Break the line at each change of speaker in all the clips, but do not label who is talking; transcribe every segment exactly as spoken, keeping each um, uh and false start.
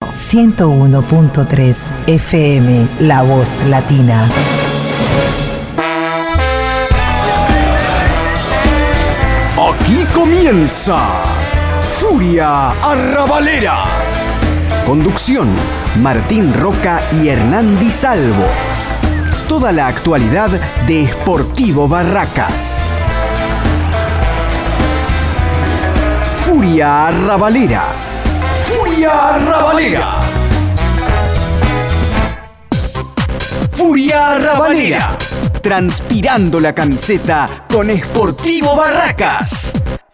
ciento uno punto tres F M, La Voz Latina.
Aquí comienza Furia Arrabalera. Conducción: Martín Roca y Hernán Di Salvo. Toda la actualidad de Sportivo Barracas. Furia Arrabalera. Furia Arrabalera. Furia Arrabalera. Transpirando la camiseta con Sportivo Barracas.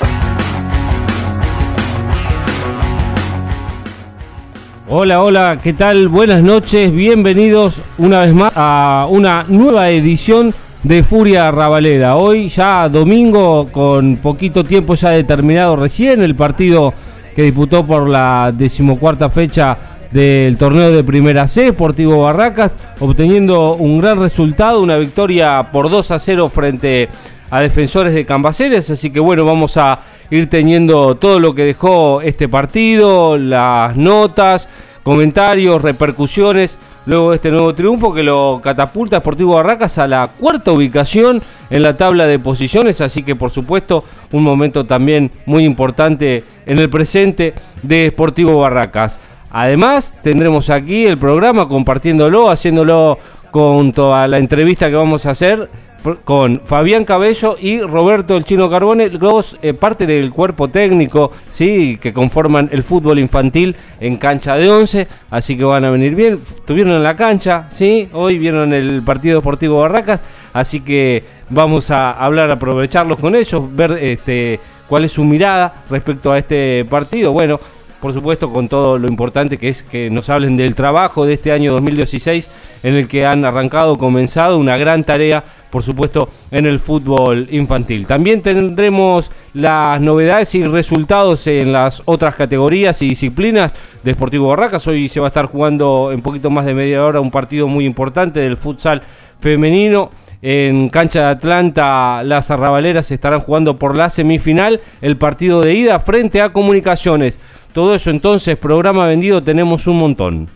Hola, hola, ¿qué tal? Buenas noches, bienvenidos una vez más a una nueva edición de Furia Arrabalera. Hoy ya domingo, con poquito tiempo ya determinado recién, el partido que disputó por la decimocuarta fecha del torneo de Primera C, Sportivo Barracas, obteniendo un gran resultado, una victoria por dos a cero frente a Defensores de Cambaceres. Así que bueno, vamos a ir teniendo todo lo que dejó este partido, las notas, comentarios, repercusiones, luego de este nuevo triunfo que lo catapulta a Sportivo Barracas a la cuarta ubicación en la tabla de posiciones. Así que por supuesto un momento también muy importante en el presente de Sportivo Barracas. Además tendremos aquí el programa compartiéndolo, haciéndolo con toda la entrevista que vamos a hacer con Fabián Cabello y Roberto el Chino Carbone, los eh, parte del cuerpo técnico, sí, que conforman el fútbol infantil en cancha de once, así que van a venir bien. Estuvieron en la cancha, sí, hoy vieron el partido Sportivo Barracas, así que vamos a hablar, aprovecharlos con ellos, ver este cuál es su mirada respecto a este partido. Bueno, por supuesto con todo lo importante que es que nos hablen del trabajo de este año dos mil dieciséis, en el que han arrancado, comenzado una gran tarea, por supuesto, en el fútbol infantil. También tendremos las novedades y resultados en las otras categorías y disciplinas de Sportivo Barracas. Hoy se va a estar jugando en poquito más de media hora un partido muy importante del futsal femenino. En cancha de Atlanta, las arrabaleras estarán jugando por la semifinal, el partido de ida frente a Comunicaciones. Todo eso entonces, programa vendido, tenemos un montón.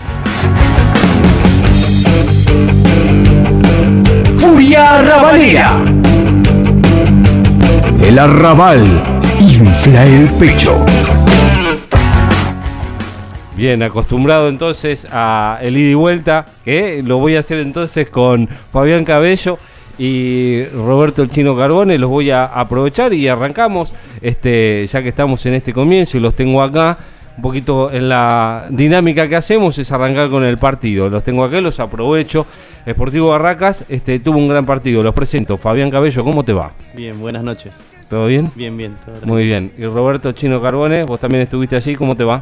Furia Arrabalera. El arrabal infla el pecho.
Bien, acostumbrado entonces a el ida y vuelta, que lo voy a hacer entonces con Fabián Cabello y Roberto el Chino Carbone. Los voy a aprovechar y arrancamos, este, ya que estamos en este comienzo y los tengo acá. Un poquito en la dinámica que hacemos es arrancar con el partido. Los tengo acá, los aprovecho. Sportivo Barracas este, tuvo un gran partido. Los presento. Fabián Cabello, ¿cómo te va?
Bien, buenas noches.
¿Todo bien?
Bien, bien. Todo bien.
Muy bien. Y Roberto Chino Carbone, vos también estuviste allí, ¿cómo te va?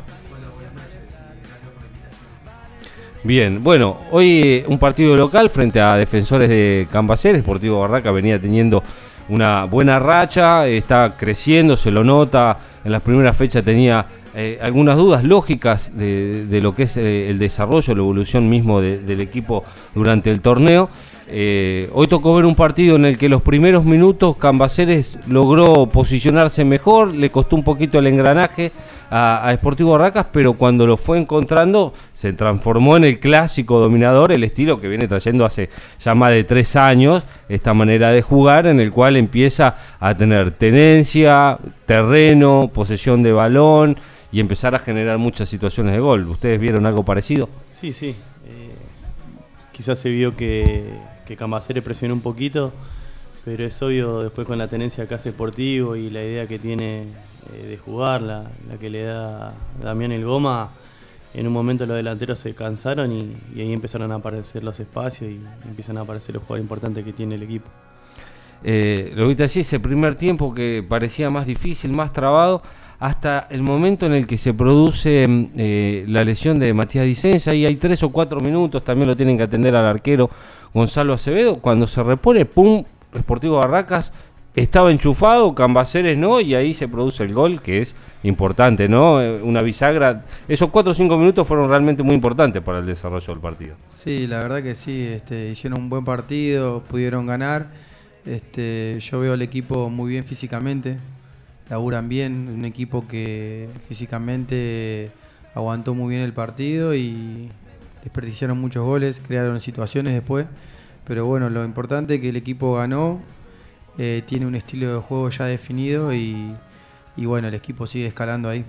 Bien, bueno, hoy un partido local frente a Defensores de Cambaceres. Sportivo Barracas venía teniendo una buena racha, está creciendo, se lo nota. En las primeras fechas tenía eh, algunas dudas lógicas de, de lo que es eh, el desarrollo, la evolución mismo de, del equipo durante el torneo. Eh, hoy tocó ver un partido en el que los primeros minutos Cambaceres logró posicionarse mejor, le costó un poquito el engranaje a, a Sportivo Barracas, pero cuando lo fue encontrando se transformó en el clásico dominador, el estilo que viene trayendo hace ya más de tres años, esta manera de jugar en el cual empieza a tener tenencia, terreno, posesión de balón y empezar a generar muchas situaciones de gol. ¿Ustedes vieron algo parecido?
Sí, sí. Eh, quizás se vio que, que Cambaceres presionó un poquito, pero es obvio después con la tenencia que hace Sportivo y la idea que tiene eh, de jugar, la, la que le da Damián el Goma, en un momento los delanteros se cansaron y, y ahí empezaron a aparecer los espacios y empiezan a aparecer los jugadores importantes que tiene el equipo.
Eh, lo viste así, ese primer tiempo que parecía más difícil, más trabado, hasta el momento en el que se produce eh, la lesión de Matías Dicenza, y hay tres o cuatro minutos, también lo tienen que atender al arquero Gonzalo Acevedo. Cuando se repone, pum, Sportivo Barracas estaba enchufado, Cambaceres no, y ahí se produce el gol, que es importante, ¿no? Una bisagra. Esos cuatro o cinco minutos fueron realmente muy importantes para el desarrollo del partido.
Sí, la verdad que sí, este, hicieron un buen partido, pudieron ganar. Este, yo veo al equipo muy bien físicamente, laburan bien, un equipo que físicamente aguantó muy bien el partido y desperdiciaron muchos goles, crearon situaciones después, pero bueno, lo importante es que el equipo ganó, eh, tiene un estilo de juego ya definido y, y bueno, el equipo sigue escalando ahí.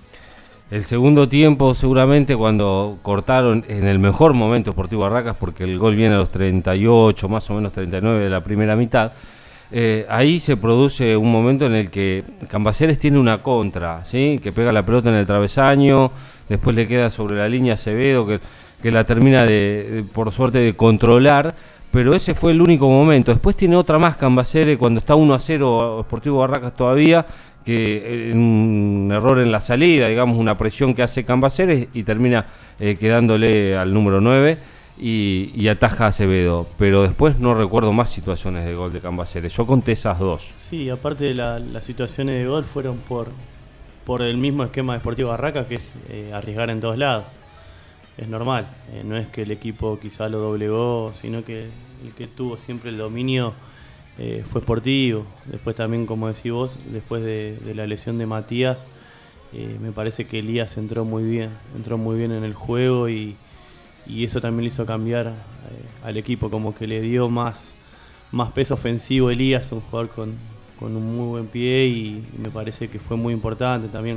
El segundo tiempo seguramente cuando cortaron en el mejor momento Sportivo Barracas, porque el gol viene a los treinta y ocho, más o menos treinta y nueve de la primera mitad, eh, ahí se produce un momento en el que Cambaceres tiene una contra, ¿sí? Que pega la pelota en el travesaño, después le queda sobre la línea Acevedo, que, que la termina de, de, por suerte de controlar, pero ese fue el único momento. Después tiene otra más Cambaceres cuando está uno a cero Sportivo Barracas todavía, que un error en la salida, digamos una presión que hace Cambaceres y termina eh, quedándole al número nueve y, y ataja a Acevedo, pero después no recuerdo más situaciones de gol de Cambaceres. Yo conté esas dos.
Sí, aparte de la, las situaciones de gol fueron por, por el mismo esquema de Sportivo Barracas, que es eh, arriesgar en todos lados. Es normal, eh, no es que el equipo quizá lo doblegó, sino que el que tuvo siempre el dominio Eh, fue Sportivo. Después también, como decís vos, después de, de la lesión de Matías, eh, me parece que Elías entró muy bien, entró muy bien en el juego y, y eso también le hizo cambiar eh, al equipo, como que le dio más, más peso ofensivo Elías, un jugador con, con un muy buen pie y, y me parece que fue muy importante también.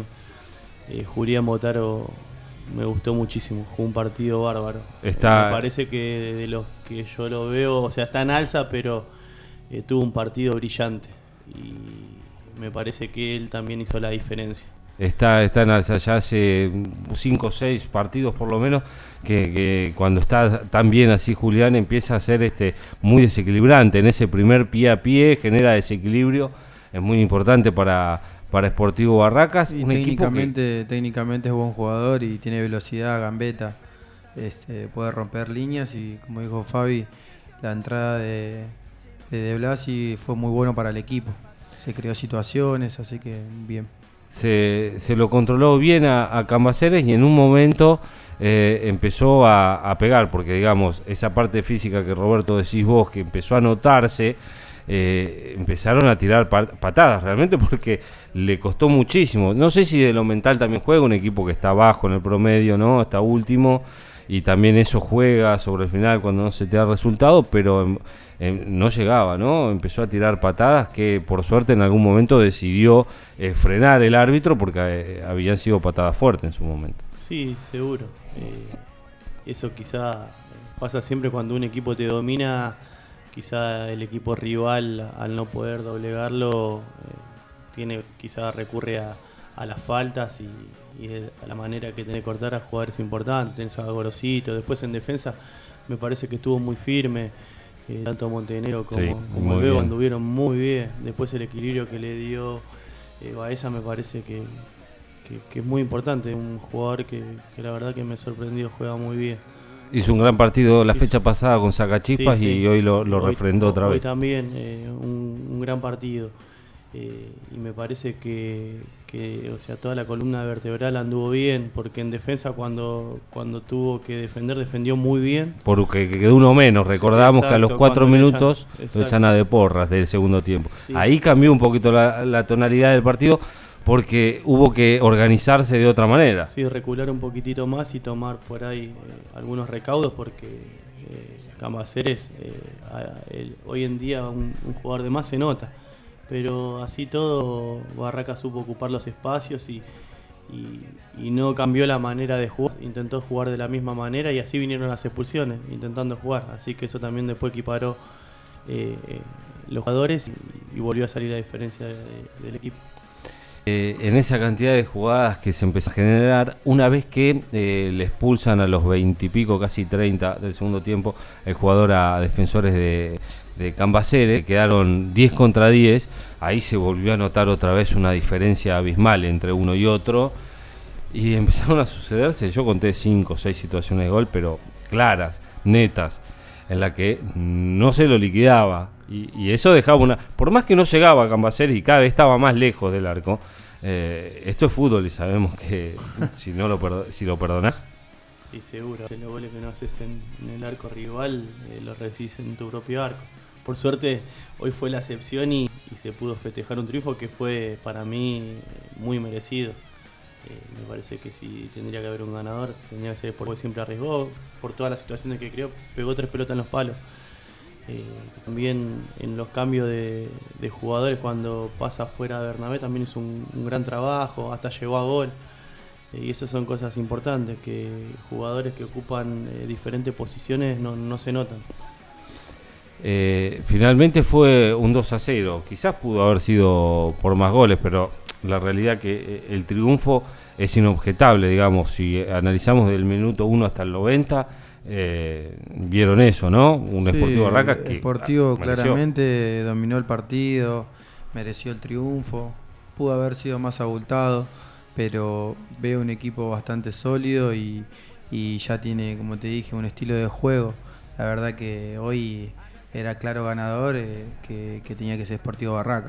Eh, Julián Botaro me gustó muchísimo, jugó un partido bárbaro.
Está...
Eh, me parece que de los que yo lo veo, o sea, está en alza, pero Eh, tuvo un partido brillante y me parece que él también hizo la diferencia.
Está, está en alza ya hace cinco o seis partidos por lo menos, que, que cuando está tan bien así Julián empieza a ser este, muy desequilibrante. En ese primer pie a pie genera desequilibrio, es muy importante para, para Sportivo Barracas.
Y
un
técnicamente,
equipo que...
técnicamente es buen jugador y tiene velocidad, gambeta, este, puede romper líneas y como dijo Fabi, la entrada de... de Blasi fue muy bueno para el equipo, se creó situaciones, así que bien.
Se, se lo controló bien a, a Cambaceres y en un momento eh, empezó a, a pegar, porque digamos, esa parte física que Roberto decís vos, que empezó a notarse, eh, empezaron a tirar patadas realmente porque le costó muchísimo. No sé si de lo mental también juega, un equipo que está bajo en el promedio, ¿no? Está último y también eso juega sobre el final cuando no se te da resultado, pero eh, no llegaba, ¿no? Empezó a tirar patadas que por suerte en algún momento decidió eh, frenar el árbitro porque eh, habían sido patadas fuertes en su momento.
Sí, seguro. Eh, eso quizá pasa siempre cuando un equipo te domina, quizá el equipo rival al no poder doblegarlo eh, tiene quizá recurre a, a las faltas y, y a la manera que tiene que cortar a jugadores importantes. Tenés a Gorosito, después en defensa me parece que estuvo muy firme, eh, tanto Montenegro como,
sí,
como Bebo anduvieron muy bien. Después el equilibrio que le dio eh, Baeza me parece que, que, que es muy importante, un jugador que, que la verdad que me sorprendió, juega muy bien.
Hizo un gran partido la fecha pasada con Sacachispas sí, sí. y hoy lo, lo hoy, refrendó otra
hoy
vez.
También eh, un, un gran partido. Eh, y me parece que, que o sea, toda la columna vertebral anduvo bien, porque en defensa cuando, cuando tuvo que defender, defendió muy bien.
Porque quedó uno menos, recordamos sí, exacto, que a los cuatro minutos
lo
echan, lo echan a De Porras del segundo tiempo. Sí. Ahí cambió un poquito la, la tonalidad del partido, porque hubo que organizarse de otra manera.
Sí, recular un poquitito más y tomar por ahí eh, algunos recaudos, porque eh, Cambaceres, eh, a, el, hoy en día un, un jugador de más se nota. Pero así todo, Barracas supo ocupar los espacios y, y, y no cambió la manera de jugar. Intentó jugar de la misma manera y así vinieron las expulsiones, intentando jugar. Así que eso también después equiparó eh, los jugadores y, y volvió a salir la diferencia de, de, del equipo.
Eh, en esa cantidad de jugadas que se empezó a generar, una vez que eh, le expulsan a los veintipico, casi treinta del segundo tiempo, el jugador a defensores de... de Cambaceres, quedaron diez contra diez, ahí se volvió a notar otra vez una diferencia abismal entre uno y otro y empezaron a sucederse, yo conté cinco o seis situaciones de gol, pero claras, netas, en la que no se lo liquidaba y, y eso dejaba una, por más que no llegaba a Cambaceres y cada vez estaba más lejos del arco, eh, esto es fútbol y sabemos que si no lo, perdo- si lo perdonás.
Sí, seguro, los goles que no haces en, en el arco rival eh, los recibís en tu propio arco. Por suerte, hoy fue la excepción y, y se pudo festejar un triunfo que fue para mí muy merecido. Eh, me parece que si tendría que haber un ganador, tendría que ser porque siempre arriesgó, por todas las situaciones que creó, pegó tres pelotas en los palos. Eh, también en los cambios de, de jugadores, cuando pasa fuera de Bernabé, también hizo un, un gran trabajo, hasta llegó a gol. Eh, y esas son cosas importantes, que jugadores que ocupan eh, diferentes posiciones no, no se notan.
Eh, finalmente fue un dos a cero, quizás pudo haber sido por más goles, pero la realidad que el triunfo es inobjetable, digamos, si analizamos del minuto uno hasta el noventa, eh, vieron eso, ¿no? Un
sí,
Sportivo Barracas que
Sportivo
mereció.
claramente dominó el partido, mereció el triunfo, pudo haber sido más abultado, pero veo un equipo bastante sólido y, y ya tiene, como te dije, un estilo de juego. La verdad que hoy era claro ganador, eh, que, que tenía que ser Sportivo Barracas.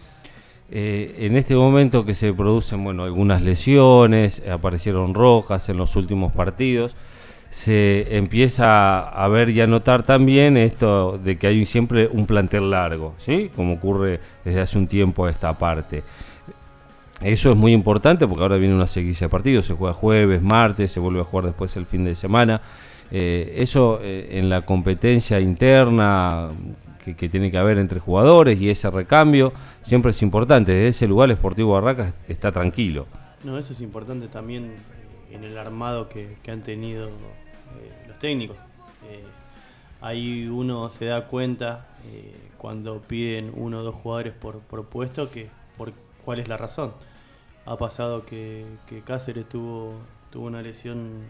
Eh, en este momento que se producen, bueno, algunas lesiones, aparecieron rojas en los últimos partidos, se empieza a ver y a notar también esto de que hay siempre un plantel largo, ¿sí? Como ocurre desde hace un tiempo a esta parte. Eso es muy importante porque ahora viene una seguidilla de partidos, se juega jueves, martes, se vuelve a jugar después el fin de semana. Eh, eso eh, en la competencia interna que, que tiene que haber entre jugadores y ese recambio siempre es importante. Desde ese lugar el Sportivo Barracas está tranquilo.
No, eso es importante también eh, en el armado que, que han tenido eh, los técnicos. Eh, ahí uno se da cuenta eh, cuando piden uno o dos jugadores por, por puesto que por cuál es la razón. Ha pasado que, que Cáceres tuvo, tuvo una lesión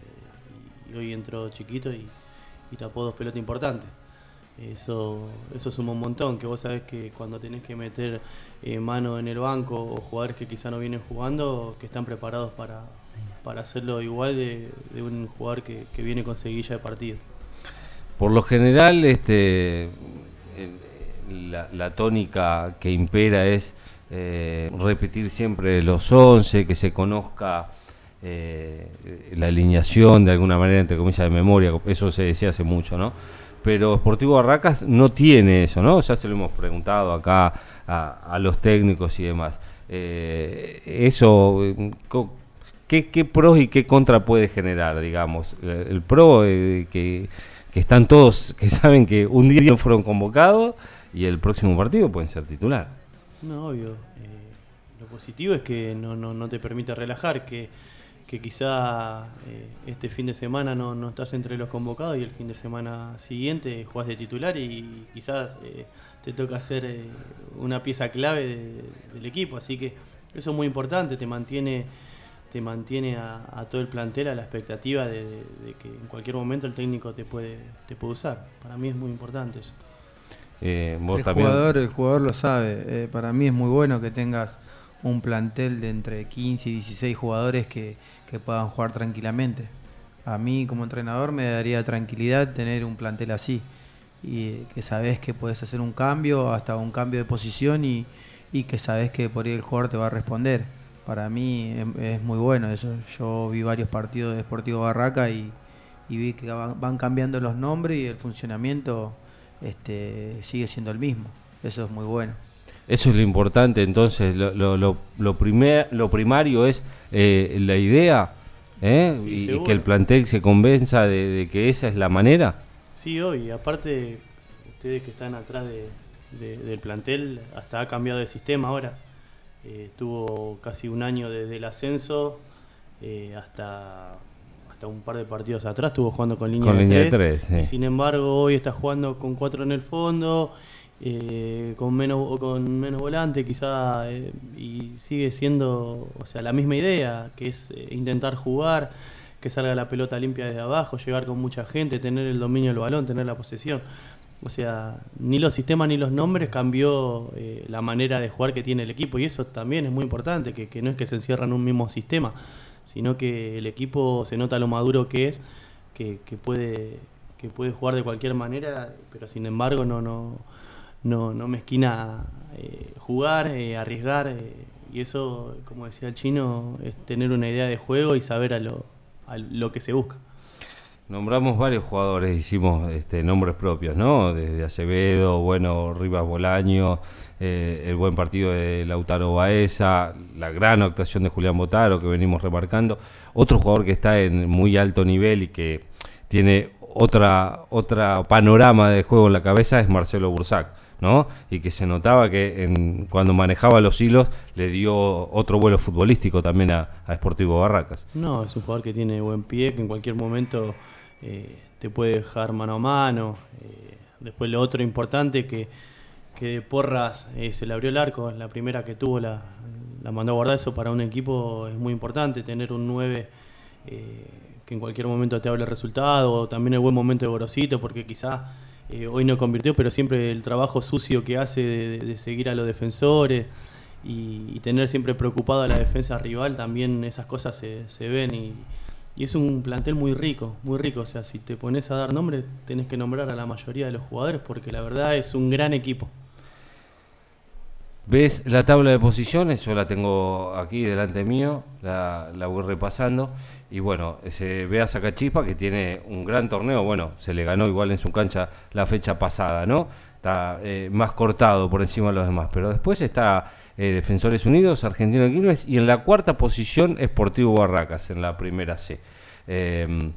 y hoy entró Chiquito y, y tapó dos pelotas importantes. Eso, eso suma un montón, que vos sabés que cuando tenés que meter eh, mano en el banco o jugadores que quizá no vienen jugando, que están preparados para, para hacerlo igual de, de un jugador que, que viene con seguilla de partido.
Por lo general, este, la, la tónica que impera es eh, repetir siempre los once, que se conozca Eh, la alineación de alguna manera, entre comillas, de memoria. Eso se decía hace mucho, ¿no? Pero Sportivo Barracas no tiene eso, ¿no? Ya se lo hemos preguntado acá a, a los técnicos y demás. Eh, eso, ¿qué, qué pros y qué contra puede generar, digamos? El pro, eh, que, que están todos, que saben que un día no fueron convocados y el próximo partido pueden ser titular.
No, obvio. Eh, lo positivo es que no, no, no te permite relajar, que que quizá eh, este fin de semana no, no estás entre los convocados y el fin de semana siguiente jugás de titular y quizás eh, te toca ser eh, una pieza clave de, del equipo, así que eso es muy importante, te mantiene te mantiene a, a todo el plantel a la expectativa de, de, de que en cualquier momento el técnico te puede te puede usar. Para mí es muy importante eso.
Eh, vos
el,
también...
jugador, el jugador lo sabe, eh, para mí es muy bueno que tengas un plantel de entre quince y dieciséis jugadores que, que puedan jugar tranquilamente. A mí como entrenador me daría tranquilidad tener un plantel así y que sabés que puedes hacer un cambio, hasta un cambio de posición y, y que sabés que por ahí el jugador te va a responder. Para mí es, es muy bueno eso. Yo vi varios partidos de Sportivo Barracas y, y vi que van, van cambiando los nombres y el funcionamiento este, sigue siendo el mismo. Eso es muy bueno.
Eso es lo importante, entonces, lo, lo, lo, lo, primer, lo primario es eh, la idea, ¿eh? Sí, y, y que el plantel se convenza de, de que esa es la manera.
Sí, hoy, aparte, ustedes que están atrás de, de, del plantel, hasta ha cambiado de sistema ahora. Eh, tuvo casi un año desde el ascenso eh, hasta, hasta un par de partidos atrás, estuvo jugando con línea
con
de
línea
tres,
de tres sí.
Y sin embargo, hoy está jugando con cuatro en el fondo. Eh, con menos con menos volante quizá eh, y sigue siendo, o sea, la misma idea, que es eh, intentar jugar, que salga la pelota limpia desde abajo, llegar con mucha gente, tener el dominio del balón, tener la posesión. O sea, ni los sistemas ni los nombres cambió eh, la manera de jugar que tiene el equipo, y eso también es muy importante, que, que no es que se encierra en un mismo sistema, sino que el equipo se nota lo maduro que es, que, que puede que puede jugar de cualquier manera, pero sin embargo no no No, no mezquina eh, jugar, eh, arriesgar, eh, y eso, como decía el chino, es tener una idea de juego y saber a lo, a lo que se busca.
Nombramos varios jugadores, hicimos este, nombres propios, ¿no? Desde Acevedo, bueno, Rivas Bolaño, eh, el buen partido de Lautaro Baeza, la gran actuación de Julián Botaro que venimos remarcando. Otro jugador que está en muy alto nivel y que tiene otra otra panorama de juego en la cabeza es Marcelo Bursac, ¿no? Y que se notaba que en, cuando manejaba los hilos le dio otro vuelo futbolístico también a, a Sportivo Barracas.
No, es un jugador que tiene buen pie, que en cualquier momento eh, te puede dejar mano a mano. Eh, después lo otro importante que, que de Porras eh, se le abrió el arco, la primera que tuvo la, la mandó a guardar. Eso para un equipo es muy importante, tener un nueve eh, que en cualquier momento te hable el resultado. También el buen momento de Gorosito, porque quizás Eh, hoy no convirtió, pero siempre el trabajo sucio que hace de, de, de seguir a los defensores y, y tener siempre preocupado a la defensa rival, también esas cosas se, se ven y, y es un plantel muy rico, muy rico. O sea, si te pones a dar nombres, tenés que nombrar a la mayoría de los jugadores porque la verdad es un gran equipo.
¿Ves la tabla de posiciones? Yo la tengo aquí delante mío, la, la voy repasando. Y bueno, se ve a Sacachispa que tiene un gran torneo. Bueno, se le ganó igual en su cancha la fecha pasada, ¿no? Está eh, más cortado por encima de los demás. Pero después está eh, Defensores Unidos, Argentino de Quilmes. Y en la cuarta posición, Sportivo Barracas, en la primera C. Eh,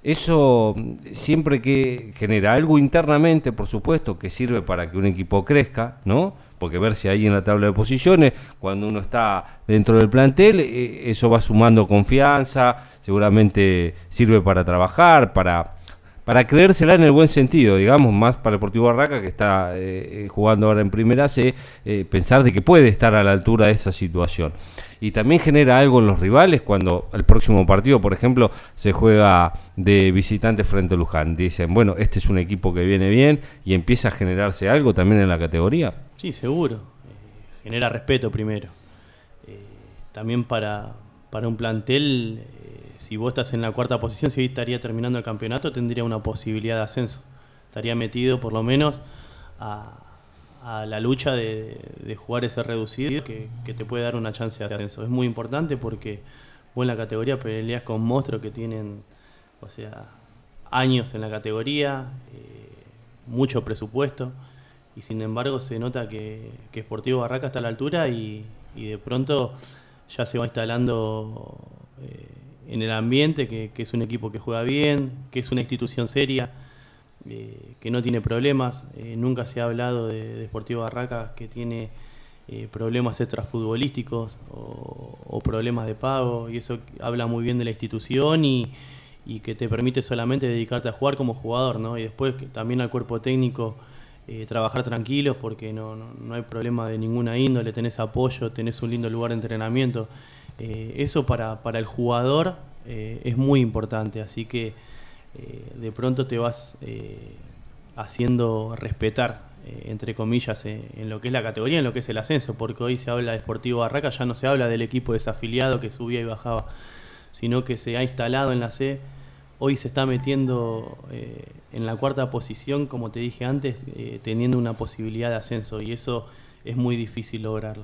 eso siempre que genera algo internamente, por supuesto, que sirve para que un equipo crezca, ¿no? Porque verse ahí en la tabla de posiciones, cuando uno está dentro del plantel, eh, eso va sumando confianza, seguramente sirve para trabajar, para, para creérsela en el buen sentido, digamos, más para el Sportivo Barracas que está eh, jugando ahora en Primera C, eh, pensar de que puede estar a la altura de esa situación. Y también genera algo en los rivales cuando el próximo partido, por ejemplo, se juega de visitante frente a Luján. Dicen, bueno, este es un equipo que viene bien y empieza a generarse algo también en la categoría.
Sí, seguro. Eh, genera respeto primero. Eh, también para, para un plantel, eh, si vos estás en la cuarta posición, si hoy estaría terminando el campeonato, tendría una posibilidad de ascenso. Estaría metido por lo menos a... a la lucha de, de jugar ese reducido que, que te puede dar una chance de ascenso. Es muy importante porque vos en la categoría peleás con monstruos que tienen, o sea, años en la categoría, eh, mucho presupuesto, y sin embargo se nota que, que Sportivo Barracas está a la altura y, y de pronto ya se va instalando eh, en el ambiente que, que es un equipo que juega bien, que es una institución seria, Eh, que no tiene problemas. Eh, nunca se ha hablado de, de Sportivo Barracas que tiene eh, problemas extrafutbolísticos o, o problemas de pago, y eso habla muy bien de la institución y, y que te permite solamente dedicarte a jugar como jugador, ¿no? Y después que también al cuerpo técnico eh, trabajar tranquilos porque no, no, no hay problema de ninguna índole, tenés apoyo, tenés un lindo lugar de entrenamiento. Eh, eso para, para el jugador eh, es muy importante, así que Eh, de pronto te vas eh, haciendo respetar, eh, entre comillas, eh, en lo que es la categoría, en lo que es el ascenso, porque hoy se habla de Sportivo Barracas, ya no se habla del equipo desafiliado que subía y bajaba, sino que se ha instalado en la C. Hoy se está metiendo eh, en la cuarta posición, como te dije antes, eh, teniendo una posibilidad de ascenso, y eso es muy difícil lograrlo.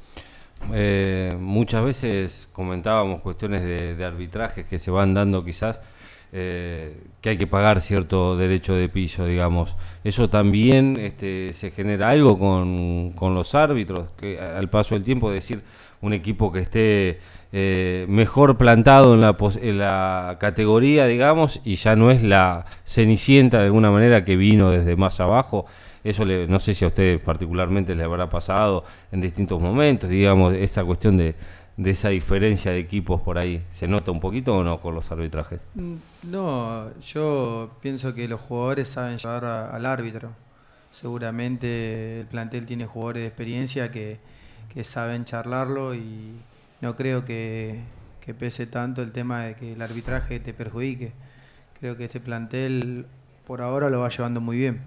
Eh, muchas veces comentábamos cuestiones de, de arbitrajes que se van dando quizás, Eh, que hay que pagar cierto derecho de piso, digamos. Eso también este, se genera algo con, con los árbitros, que al paso del tiempo, decir, un equipo que esté eh, mejor plantado en la, en la categoría, digamos, y ya no es la cenicienta de alguna manera que vino desde más abajo. Eso le, no sé si a ustedes particularmente les habrá pasado en distintos momentos, digamos, esa cuestión de de esa diferencia de equipos por ahí. ¿Se nota un poquito o no con los arbitrajes?
No, yo pienso que los jugadores saben llevar a, al árbitro. Seguramente el plantel tiene jugadores de experiencia que, que saben charlarlo y no creo que, que pese tanto el tema de que el arbitraje te perjudique. Creo que este plantel por ahora lo va llevando muy bien.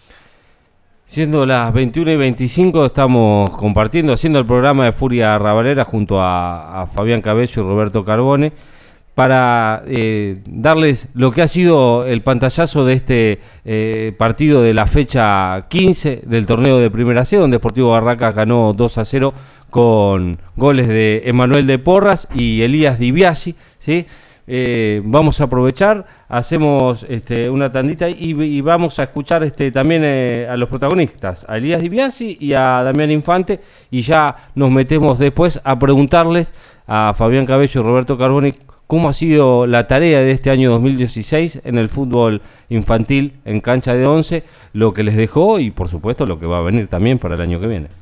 Siendo las veintiuna y veinticinco, estamos compartiendo, haciendo el programa de Furia Rabalera junto a, a Fabián Cabello y Roberto Carbone para eh, darles lo que ha sido el pantallazo de este eh, partido de la fecha quince del torneo de Primera C, donde Sportivo Barracas ganó dos a cero con goles de Emanuel de Porras y Elías Di Biasi, ¿sí? eh, vamos a aprovechar, hacemos este, una tandita y, y vamos a escuchar este, también eh, a los protagonistas, a Elías Di Biasi y a Damián Infante, y ya nos metemos después a preguntarles a Fabián Cabello y Roberto Carboni cómo ha sido la tarea de este año dos mil dieciséis en el fútbol infantil en cancha de once, lo que les dejó y por supuesto lo que va a venir también para el año que viene.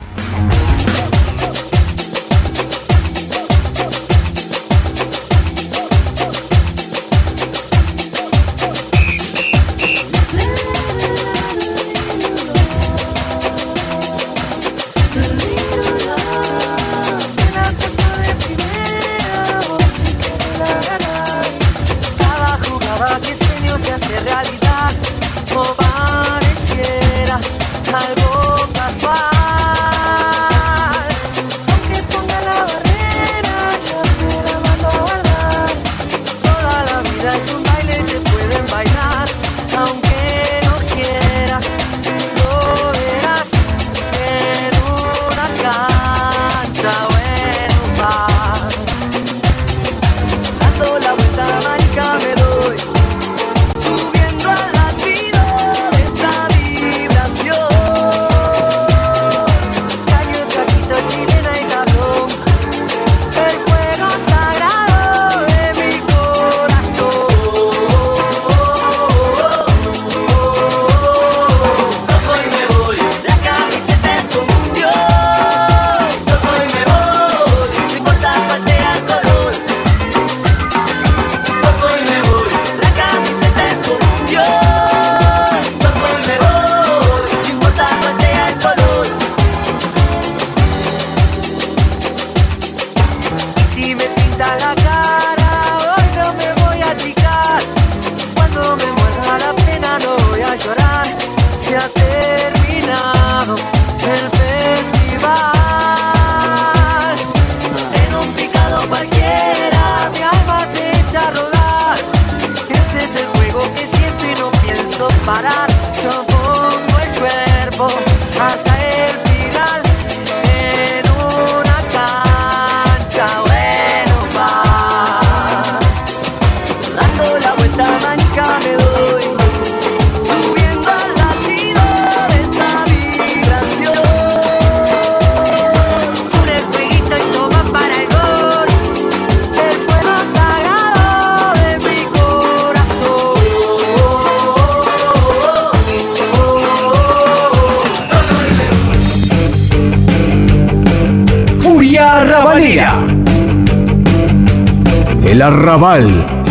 El arrabal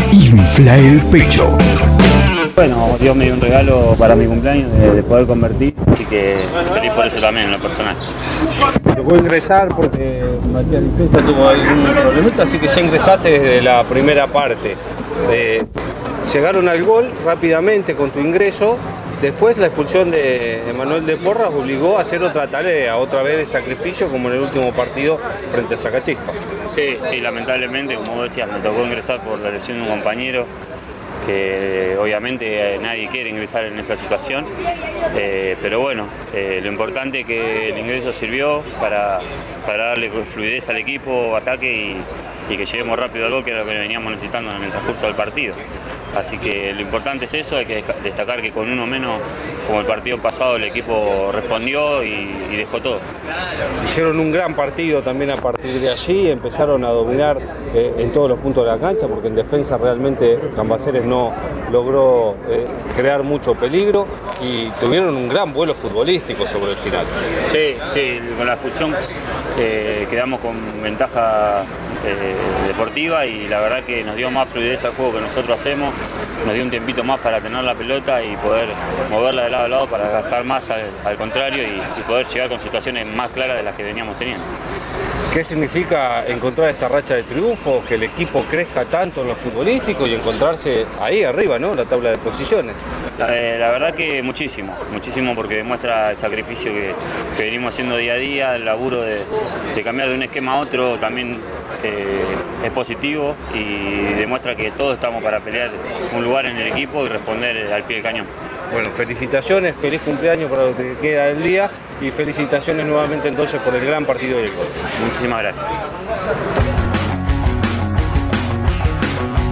infla el pecho.
Bueno, Dios me dio un regalo para mi cumpleaños de, de poder convertir, así que feliz por eso también en lo personal.
Te puedo ingresar porque Matías Di tuvo algún problemita, así que ya ingresaste desde la primera parte. Eh, llegaron al gol rápidamente con tu ingreso. Después la expulsión de Emanuel de Porras obligó a hacer otra tarea, otra vez de sacrificio, como en el último partido frente a Sacachispa.
Sí, sí, lamentablemente, como vos decías, me tocó ingresar por la lesión de un compañero, que obviamente nadie quiere ingresar en esa situación, eh, pero bueno, eh, lo importante es que el ingreso sirvió para, para darle fluidez al equipo, ataque y, y que lleguemos rápido al gol, que era lo que veníamos necesitando en el transcurso del partido. Así que lo importante es eso, hay que destacar que con uno menos, como el partido pasado, el equipo respondió y, y dejó todo.
Hicieron un gran partido también a partir de allí, empezaron a dominar eh, en todos los puntos de la cancha, porque en defensa realmente Cambaceres no logró eh, crear mucho peligro y tuvieron un gran vuelo futbolístico sobre el final.
Sí, sí, con la expulsión eh, quedamos con ventaja eh, deportiva y la verdad que nos dio más fluidez al juego que nosotros hacemos, nos dio un tiempito más para tener la pelota y poder moverla de lado a lado para gastar más al, al contrario y, y poder llegar con situaciones más claras de las que veníamos teniendo.
¿Qué significa encontrar esta racha de triunfo, que el equipo crezca tanto en lo futbolístico y encontrarse ahí arriba, ¿no?, la tabla de posiciones?
La, eh, la verdad que muchísimo, muchísimo porque demuestra el sacrificio que, que venimos haciendo día a día, el laburo de, de cambiar de un esquema a otro también eh, es positivo y demuestra que todos estamos para pelear un lugar en el equipo y responder al pie del cañón.
Bueno, felicitaciones, feliz cumpleaños para lo que queda del día y felicitaciones nuevamente entonces por el gran partido del gol.
Muchísimas gracias.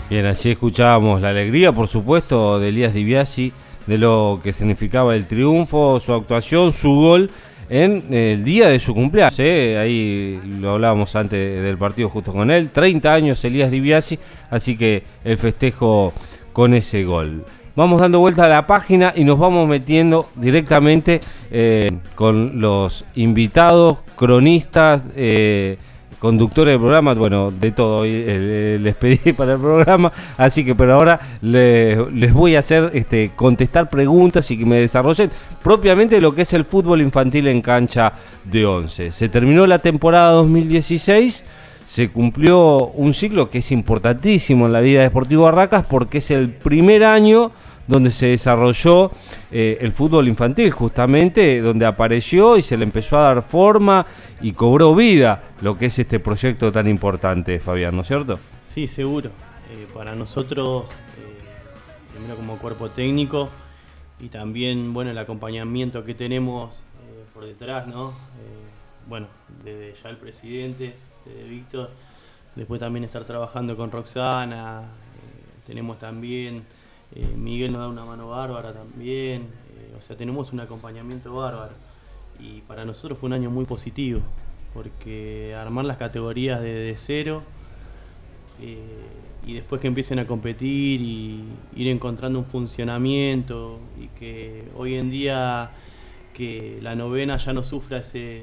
Bien, así escuchábamos la alegría, por supuesto, de Elías Di Biasi, de lo que significaba el triunfo, su actuación, su gol en el día de su cumpleaños. ¿eh? Ahí lo hablábamos antes del partido justo con él. treinta años Elías Di Biasi, así que el festejo con ese gol. Vamos dando vuelta a la página y nos vamos metiendo directamente eh, con los invitados, cronistas, eh, conductores del programa, bueno, de todo hoy eh, les pedí para el programa, así que pero ahora le, les voy a hacer este, contestar preguntas y que me desarrollen propiamente lo que es el fútbol infantil en cancha de once. Se terminó la temporada dos mil dieciséis, se cumplió un ciclo que es importantísimo en la vida de Sportivo Barracas porque es el primer año donde se desarrolló eh, el fútbol infantil, justamente donde apareció y se le empezó a dar forma y cobró vida lo que es este proyecto tan importante, Fabián, ¿no es cierto?
Sí, seguro. Eh, para nosotros, eh, primero como cuerpo técnico y también, bueno, el acompañamiento que tenemos eh, por detrás, ¿no? Eh, bueno, desde ya el presidente, desde Víctor, después también estar trabajando con Roxana, eh, tenemos también... Eh, Miguel nos da una mano bárbara también, eh, o sea, tenemos un acompañamiento bárbaro y para nosotros fue un año muy positivo porque armar las categorías desde cero eh, y después que empiecen a competir y ir encontrando un funcionamiento y que hoy en día que la novena ya no sufra ese,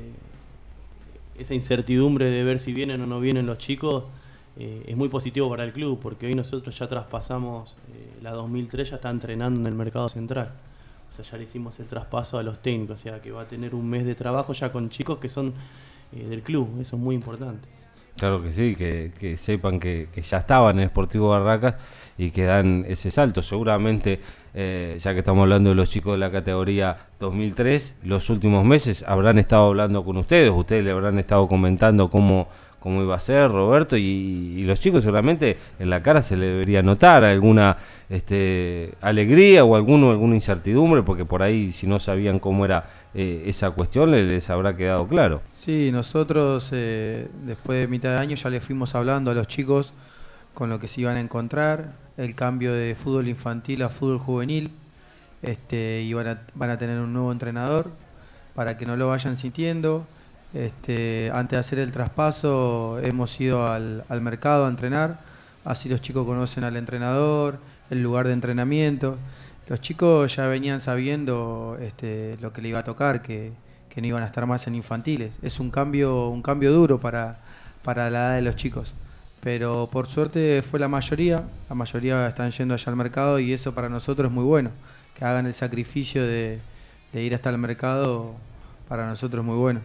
esa incertidumbre de ver si vienen o no vienen los chicos. Eh, es muy positivo para el club porque hoy nosotros ya traspasamos eh, la dos mil tres, ya está entrenando en el mercado central, o sea, ya le hicimos el traspaso a los técnicos, o sea, que va a tener un mes de trabajo ya con chicos que son eh, del club, eso es muy importante.
Claro que sí, que, que sepan que, que ya estaban en Sportivo Barracas y que dan ese salto. Seguramente, eh, ya que estamos hablando de los chicos de la categoría dos mil tres, los últimos meses habrán estado hablando con ustedes, ustedes le habrán estado comentando cómo, cómo iba a ser, Roberto, y, y los chicos seguramente en la cara se le debería notar alguna este, alegría o alguno, alguna incertidumbre, porque por ahí si no sabían cómo era eh, esa cuestión les, les habrá quedado claro.
Sí, nosotros eh, después de mitad de año ya le fuimos hablando a los chicos con lo que se iban a encontrar, el cambio de fútbol infantil a fútbol juvenil, este, y van a, van a tener un nuevo entrenador para que no lo vayan sintiendo. Este, antes de hacer el traspaso hemos ido al, al mercado a entrenar, así los chicos conocen al entrenador, el lugar de entrenamiento. Los chicos ya venían sabiendo este, lo que le iba a tocar, que, que no iban a estar más en infantiles. Es un cambio, un cambio duro para, para la edad de los chicos, pero por suerte fue la mayoría, la mayoría están yendo allá al mercado y eso para nosotros es muy bueno, que hagan el sacrificio de, de ir hasta el mercado, para nosotros es muy bueno.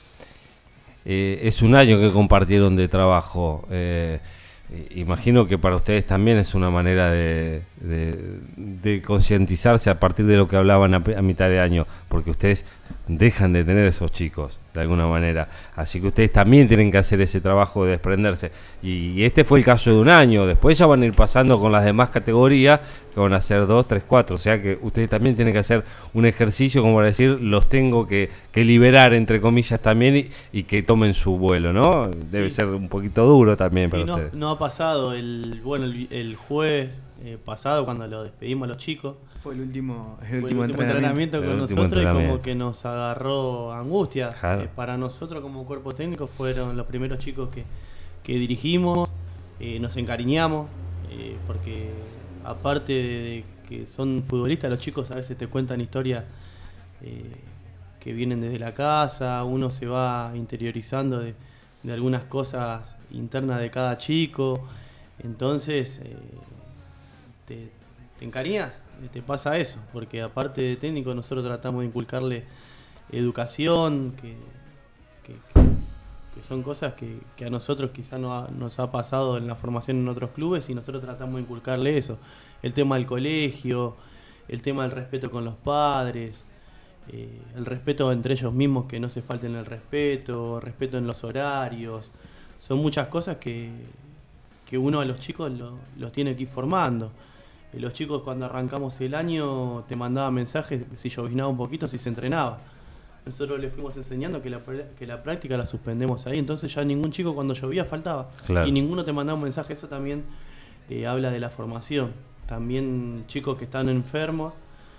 Eh, es un año que compartieron de trabajo. Eh, imagino que para ustedes también es una manera de, de, de concientizarse a partir de lo que hablaban a, a mitad de año, porque ustedes dejan de tener esos chicos de alguna manera, así que ustedes también tienen que hacer ese trabajo de desprenderse, y este fue el caso de un año. Después ya van a ir pasando con las demás categorías, que van a ser dos, tres, cuatro, o sea que ustedes también tienen que hacer un ejercicio como para decir, los tengo que, que liberar entre comillas también, y, y que tomen su vuelo, ¿no? Debe sí. ser un poquito duro también, sí, para
no,
ustedes.
No ha pasado el, bueno, el, el jueves eh, pasado cuando lo despedimos a los chicos,
fue el último, el
fue
último,
el último
entrenamiento,
entrenamiento con
el último
nosotros
entrenamiento.
Y como que nos agarró angustia.
Claro.
Eh, para nosotros como cuerpo técnico fueron los primeros chicos que, que dirigimos, eh, nos encariñamos, eh, porque aparte de que son futbolistas, los chicos a veces te cuentan historias eh, que vienen desde la casa, uno se va interiorizando de, de algunas cosas internas de cada chico, entonces eh, te, te encariñas, te pasa eso, porque aparte de técnico nosotros tratamos de inculcarle educación, que, que, que son cosas que, que a nosotros quizás no ha, nos ha pasado en la formación en otros clubes, y nosotros tratamos de inculcarle eso, el tema del colegio, el tema del respeto con los padres, eh, el respeto entre ellos mismos, que no se falten el respeto, respeto en los horarios, son muchas cosas que, que uno a los chicos lo, los tiene que ir formando. Los chicos cuando arrancamos el año te mandaban mensajes si llovinaba un poquito, si se entrenaba. Nosotros les fuimos enseñando que la, que la práctica la suspendemos ahí, entonces ya ningún chico cuando llovía faltaba.
Claro.
Y ninguno te mandaba un mensaje, eso también eh, habla de la formación. También chicos que están enfermos,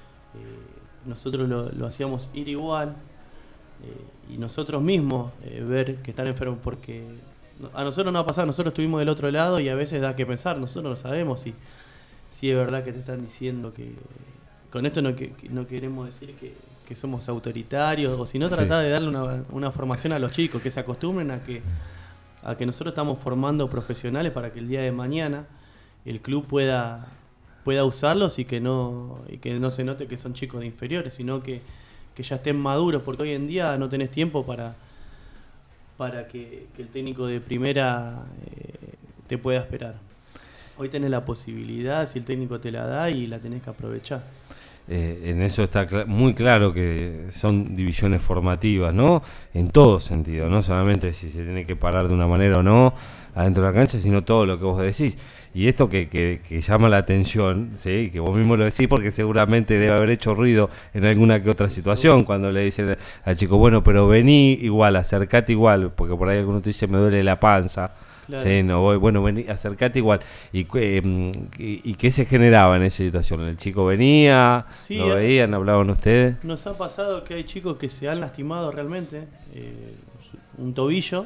eh, nosotros lo, lo hacíamos ir igual, eh, y nosotros mismos eh, ver que están enfermos, porque a nosotros no ha pasado, nosotros estuvimos del otro lado y a veces da que pensar, nosotros no sabemos si, si es verdad que te están diciendo que... Con esto no, que, no queremos decir que, que somos autoritarios, o si no, tratar sí. de darle una, una formación a los chicos, que se acostumbren a que, a que nosotros estamos formando profesionales para que el día de mañana el club pueda, pueda usarlos y que no y que no se note que son chicos de inferiores, sino que, que ya estén maduros, porque hoy en día no tenés tiempo para, para que, que el técnico de primera eh, te pueda esperar. Hoy tenés la posibilidad, si el técnico te la da, y la tenés que aprovechar.
Eh, en eso está cl- muy claro que son divisiones formativas, ¿no? En todo sentido, no solamente si se tiene que parar de una manera o no adentro de la cancha, sino todo lo que vos decís. Y esto que, que, que llama la atención, ¿sí? Que vos mismo lo decís porque seguramente debe haber hecho ruido en alguna que otra situación, cuando le dicen al chico, bueno, pero vení igual, acercate igual, porque por ahí alguno te dice, me duele la panza. Claro. Sí, no voy, bueno, vení, acercate igual. ¿Y, eh, y, ¿Y qué se generaba en esa situación? ¿El chico venía?
Sí,
¿Lo veían? ¿Hablaban ustedes?
Nos ha pasado que hay chicos que se han lastimado realmente, eh, un tobillo,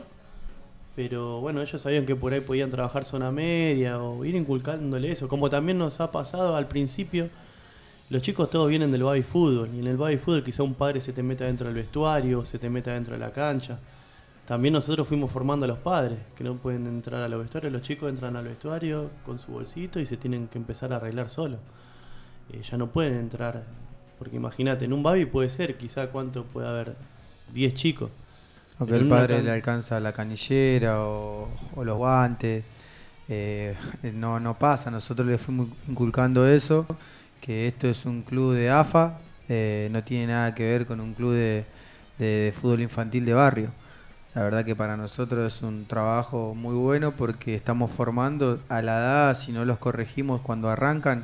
pero bueno, ellos sabían que por ahí podían trabajar zona media o ir inculcándole eso. Como también nos ha pasado al principio, los chicos todos vienen del baby fútbol, y en el baby fútbol quizá un padre se te meta dentro del vestuario, se te meta dentro de la cancha. También nosotros fuimos formando a los padres, que no pueden entrar a los vestuarios. Los chicos entran al vestuario con su bolsito y se tienen que empezar a arreglar solos. Eh, ya no pueden entrar, porque imagínate, en un baby puede ser, quizá cuánto puede haber, diez chicos.
O que el padre can... le alcanza la canillera o, o los guantes. Eh, no, no pasa, nosotros le fuimos inculcando eso, que esto es un club de A F A, eh, no tiene nada que ver con un club de, de, de fútbol infantil de barrio. La verdad que para nosotros es un trabajo muy bueno porque estamos formando a la edad, si no los corregimos cuando arrancan,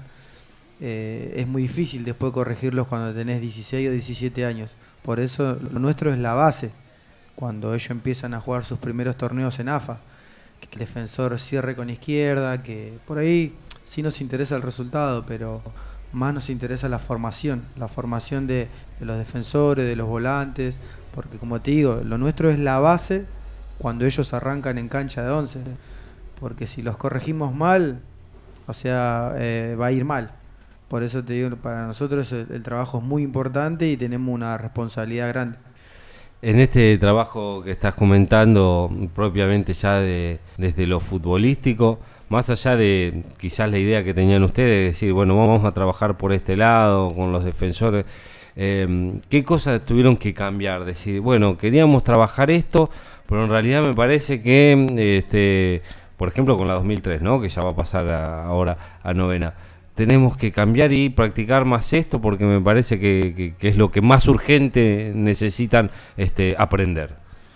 eh, es muy difícil después corregirlos cuando tenés dieciséis o diecisiete años. Por eso lo nuestro es la base, cuando ellos empiezan a jugar sus primeros torneos en A F A, que el defensor cierre con izquierda, que por ahí sí nos interesa el resultado, pero más nos interesa la formación, la formación de, de los defensores, de los volantes. Porque como te digo, lo nuestro es la base cuando ellos arrancan en cancha de once. Porque si los corregimos mal, o sea, eh, va a ir mal. Por eso te digo, para nosotros el, el trabajo es muy importante y tenemos una responsabilidad grande.
En este trabajo que estás comentando, propiamente ya de, desde lo futbolístico, más allá de quizás la idea que tenían ustedes de decir, bueno, vamos a trabajar por este lado, con los defensores... Eh, ¿qué cosas tuvieron que cambiar? Decir, bueno, queríamos trabajar esto, pero en realidad me parece que, este, por ejemplo, con la dos mil tres, ¿no? Que ya va a pasar a, ahora a novena, tenemos que cambiar y practicar más esto porque me parece que, que, que es lo que más urgente necesitan este, aprender.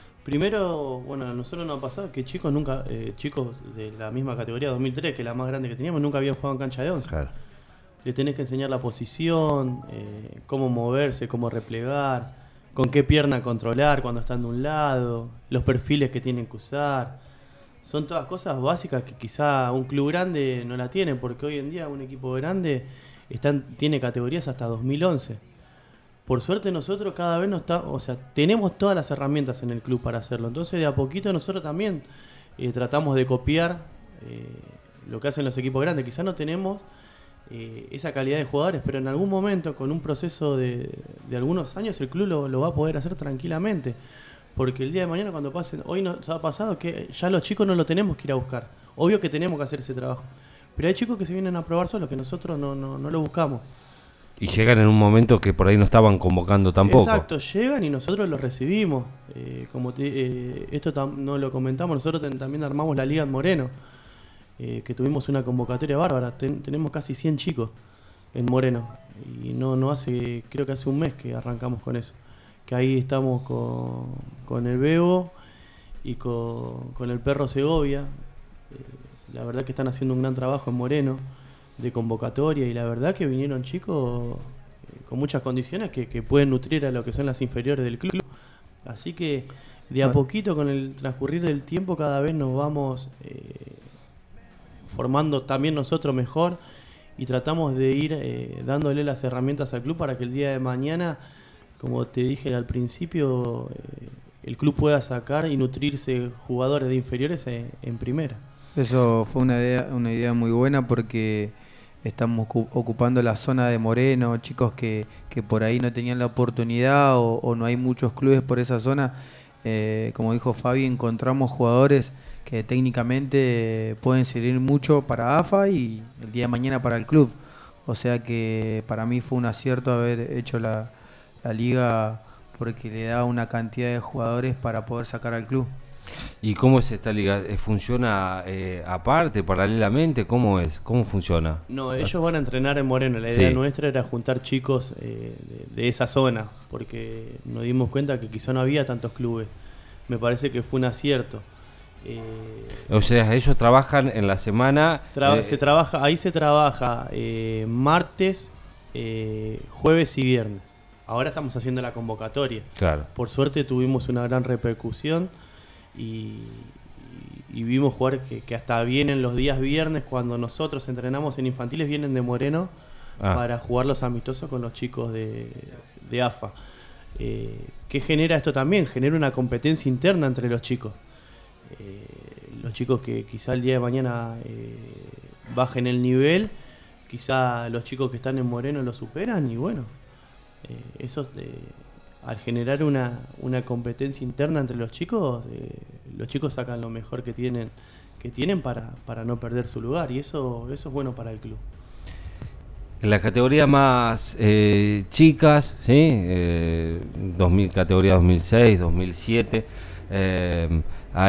Primero, bueno, a nosotros nos ha pasado que chicos nunca, eh, chicos de la misma categoría dos mil tres, que es la más grande que teníamos, nunca habían jugado en cancha de once. Claro. Le tenés que enseñar la posición, eh, cómo moverse, cómo replegar, con qué pierna controlar cuando están de un lado, los perfiles que tienen que usar. Son todas cosas básicas que quizá un club grande no la tiene, porque hoy en día un equipo grande están, tiene categorías hasta dos mil once. Por suerte nosotros cada vez nos está, o sea, tenemos todas las herramientas en el club para hacerlo. Entonces de a poquito nosotros también eh, tratamos de copiar eh, lo que hacen los equipos grandes. Quizá no tenemos Eh, esa calidad de jugadores, pero en algún momento, con un proceso de, de algunos años, el club lo, lo va a poder hacer tranquilamente, porque el día de mañana cuando pasen, hoy nos ha pasado que ya los chicos no lo tenemos que ir a buscar, obvio que tenemos que hacer ese trabajo, pero hay chicos que se vienen a probar solos, que nosotros no, no, no lo buscamos.
Y llegan en un momento que por ahí no estaban convocando tampoco.
Exacto, llegan y nosotros los recibimos, eh, como te, eh, esto tam- no lo comentamos, nosotros ten, también armamos la Liga en Moreno, Eh, que tuvimos una convocatoria bárbara. Ten, tenemos casi cien chicos en Moreno y no, no hace, creo que hace un mes que arrancamos con eso, que ahí estamos con, con el Bebo y con, con el Perro Segovia. Eh, la verdad que están haciendo un gran trabajo en Moreno de convocatoria y la verdad que vinieron chicos eh, con muchas condiciones que, que pueden nutrir a lo que son las inferiores del club, así que de a poquito, con el transcurrir del tiempo, cada vez nos vamos eh, formando también nosotros mejor y tratamos de ir eh, dándole las herramientas al club para que el día de mañana, como te dije al principio, eh, el club pueda sacar y nutrirse jugadores de inferiores en, en primera.
Eso fue una idea, una idea muy buena porque estamos ocupando la zona de Moreno, chicos que, que por ahí no tenían la oportunidad o, o no hay muchos clubes por esa zona. Eh, como dijo Fabi, encontramos jugadores que técnicamente pueden servir mucho para A F A y el día de mañana para el club. O sea que para mí fue un acierto haber hecho la, la liga porque le da una cantidad de jugadores para poder sacar al club.
¿Y cómo es esta liga? ¿Funciona eh, aparte, paralelamente? ¿Cómo es? ¿Cómo funciona?
No, ellos van a entrenar en Moreno. La idea
Sí.
nuestra era juntar chicos eh, de, de esa zona, porque nos dimos cuenta que quizá no había tantos clubes. Me parece que fue un acierto. Eh,
O sea, ellos trabajan en la semana...
tra-
eh,
se trabaja, ahí se trabaja eh, martes, eh, jueves y viernes. Ahora estamos haciendo la convocatoria.
Claro.
Por suerte tuvimos una gran repercusión y, y, y vimos jugar que, que hasta vienen los días viernes cuando nosotros entrenamos en infantiles, vienen de Moreno
Ah.
para jugar los amistosos con los chicos de, de A F A. Eh, ¿Qué genera esto también? Genera una competencia interna entre los chicos. Eh, los chicos que quizá el día de mañana eh, bajen el nivel, quizá los chicos que están en Moreno lo superan y bueno, eh, eso eh, al generar una, una competencia interna entre los chicos, eh, los chicos sacan lo mejor que tienen que tienen para, para no perder su lugar y eso, eso es bueno para el club.
En las categorías más eh, chicas, ¿sí? Eh, dos mil, categoría dos mil seis, dos mil siete, eh,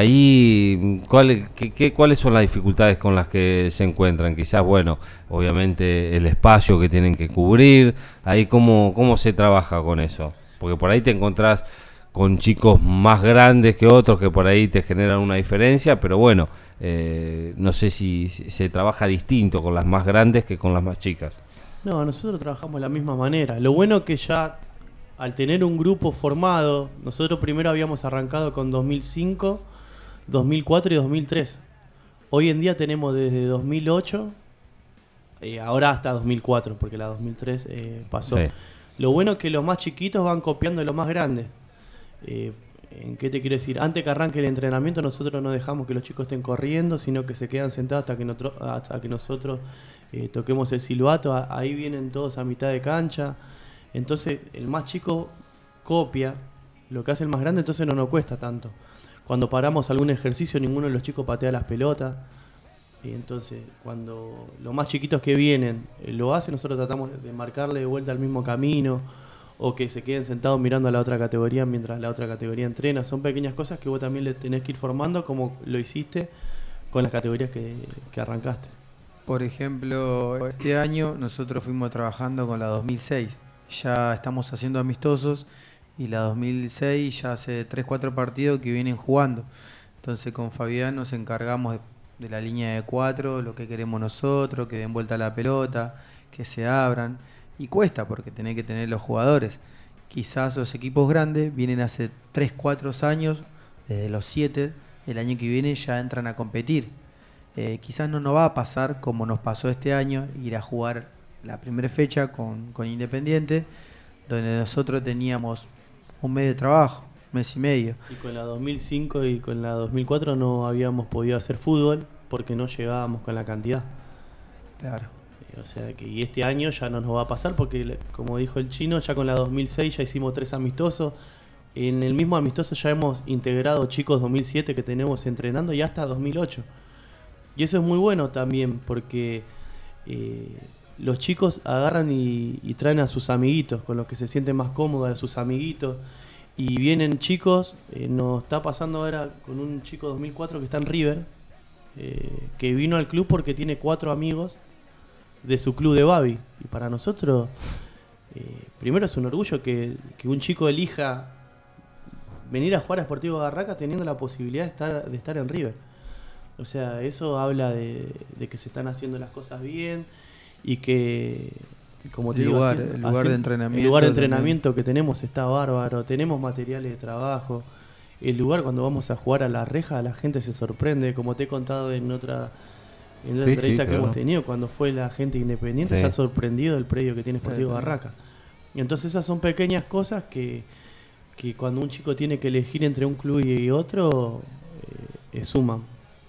ahí, ¿cuál, qué, qué, ¿cuáles son las dificultades con las que se encuentran? Quizás, bueno, obviamente el espacio que tienen que cubrir, ahí cómo, cómo se trabaja con eso, porque por ahí te encontrás con chicos más grandes que otros que por ahí te generan una diferencia, pero bueno, eh, no sé si, si se trabaja distinto con las más grandes que con las más chicas.
No, nosotros trabajamos de la misma manera. Lo bueno que ya al tener un grupo formado, nosotros primero habíamos arrancado con dos mil cinco, dos mil cuatro y dos mil tres. Hoy en día tenemos desde dos mil ocho, eh, ahora hasta dos mil cuatro, porque la dos mil tres eh, pasó.
Sí.
Lo bueno es que los más chiquitos van copiando de los más grandes. Eh, ¿En qué te quiero decir? Antes que arranque el entrenamiento nosotros no dejamos que los chicos estén corriendo, sino que se quedan sentados hasta que, notro, hasta que nosotros eh, toquemos el silbato. A, ahí vienen todos a mitad de cancha. Entonces el más chico copia lo que hace el más grande, entonces no nos cuesta tanto. Cuando paramos algún ejercicio ninguno de los chicos patea las pelotas. Y entonces cuando los más chiquitos que vienen eh, lo hacen, nosotros tratamos de marcarle de vuelta al mismo camino, o que se queden sentados mirando a la otra categoría mientras la otra categoría entrena. Son pequeñas cosas que vos también le tenés que ir formando como lo hiciste con las categorías que, que arrancaste.
Por ejemplo, este año nosotros fuimos trabajando con la dos mil seis. Ya estamos haciendo amistosos y la dos mil seis ya hace tres cuatro partidos que vienen jugando. Entonces con Fabián nos encargamos de, de la línea de cuatro, lo que queremos nosotros, que den vuelta la pelota, que se abran. Y cuesta porque tenés que tener los jugadores. Quizás los equipos grandes vienen hace tres cuatro años, desde los siete, el año que viene ya entran a competir. Eh, quizás no nos va a pasar como nos pasó este año, ir a jugar la primera fecha con, con Independiente, donde nosotros teníamos un mes de trabajo, un mes y medio.
Y con la dos mil cinco y con la dos mil cuatro no habíamos podido hacer fútbol porque no llegábamos con la cantidad.
Claro.
O sea que y este año ya no nos va a pasar porque, como dijo el chino, ya con la dos mil seis ya hicimos tres amistosos. En el mismo amistoso ya hemos integrado chicos dos mil siete que tenemos entrenando y hasta dos mil ocho. Y eso es muy bueno también porque eh, los chicos agarran y, y traen a sus amiguitos, con los que se sienten más cómodos, a sus amiguitos. Y vienen chicos, eh, nos está pasando ahora con un chico dos mil cuatro que está en River, eh, que vino al club porque tiene cuatro amigos de su club de Babi. Y para nosotros eh, primero es un orgullo que, que un chico elija venir a jugar a Sportivo Barraca teniendo la posibilidad de estar, de estar en River. O sea, eso habla de, de que se están haciendo las cosas bien y que, como te
el
digo,
lugar,
así,
el lugar
así,
de entrenamiento
el lugar de entrenamiento que tenemos está bárbaro, tenemos materiales de trabajo. El lugar cuando vamos a jugar a la reja la gente se sorprende, como te he contado en otra En la
Sí,
entrevista
sí,
que
claro.
hemos tenido, cuando fue la gente independiente,
Sí.
se ha sorprendido el predio que tiene Sportivo
Claro.
Barraca. Y entonces esas son pequeñas cosas que, que cuando un chico tiene que elegir entre un club y otro, eh, eh, suman.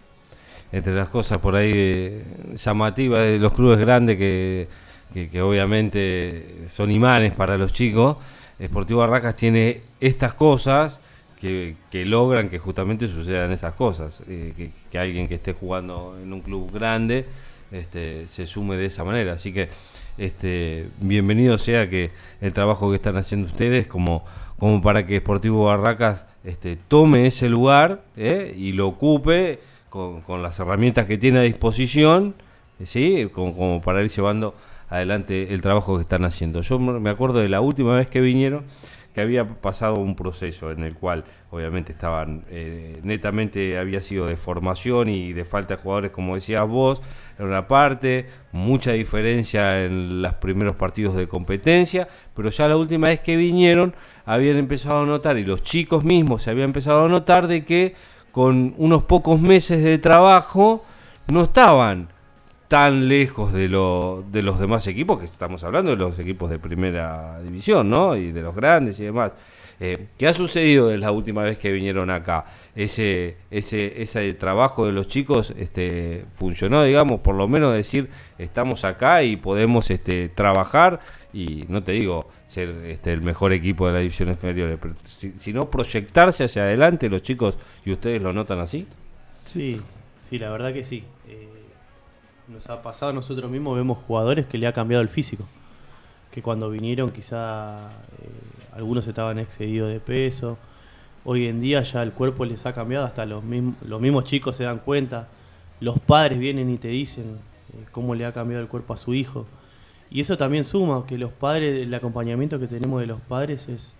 Entre las cosas por ahí eh, llamativas de los clubes grandes que, que, que obviamente son imanes para los chicos, Sportivo Barracas tiene estas cosas que, que logran que justamente sucedan esas cosas, eh, que, que alguien que esté jugando en un club grande este, se sume de esa manera. Así que este, bienvenido sea que el trabajo que están haciendo ustedes como, como para que Sportivo Barracas este, tome ese lugar eh, y lo ocupe con, con las herramientas que tiene a disposición, eh, ¿sí? como, como para ir llevando adelante el trabajo que están haciendo. Yo me acuerdo de la última vez que vinieron, que había pasado un proceso en el cual obviamente estaban eh, netamente había sido de formación y de falta de jugadores, como decías vos, en una parte, mucha diferencia en los primeros partidos de competencia, pero ya la última vez que vinieron habían empezado a notar, y los chicos mismos se habían empezado a notar, de que con unos pocos meses de trabajo no estaban tan lejos de, lo, de los demás equipos, que estamos hablando de los equipos de primera división, ¿no? Y de los grandes y demás. Eh, ¿Qué ha sucedido desde la última vez que vinieron acá? Ese, ese, ese trabajo de los chicos este, funcionó, digamos, por lo menos decir, estamos acá y podemos este, trabajar, y no te digo ser este, el mejor equipo de la división inferior, pero si, sino proyectarse hacia adelante los chicos, y ustedes lo notan así.
Sí, sí, la verdad que sí. Eh, nos ha pasado, nosotros mismos vemos jugadores que le ha cambiado el físico, que cuando vinieron quizá eh, algunos estaban excedidos de peso. Hoy en día ya el cuerpo les ha cambiado, hasta los, mismos, los mismos chicos se dan cuenta, los padres vienen y te dicen eh, cómo le ha cambiado el cuerpo a su hijo. Y eso también suma, que los padres, el acompañamiento que tenemos de los padres es,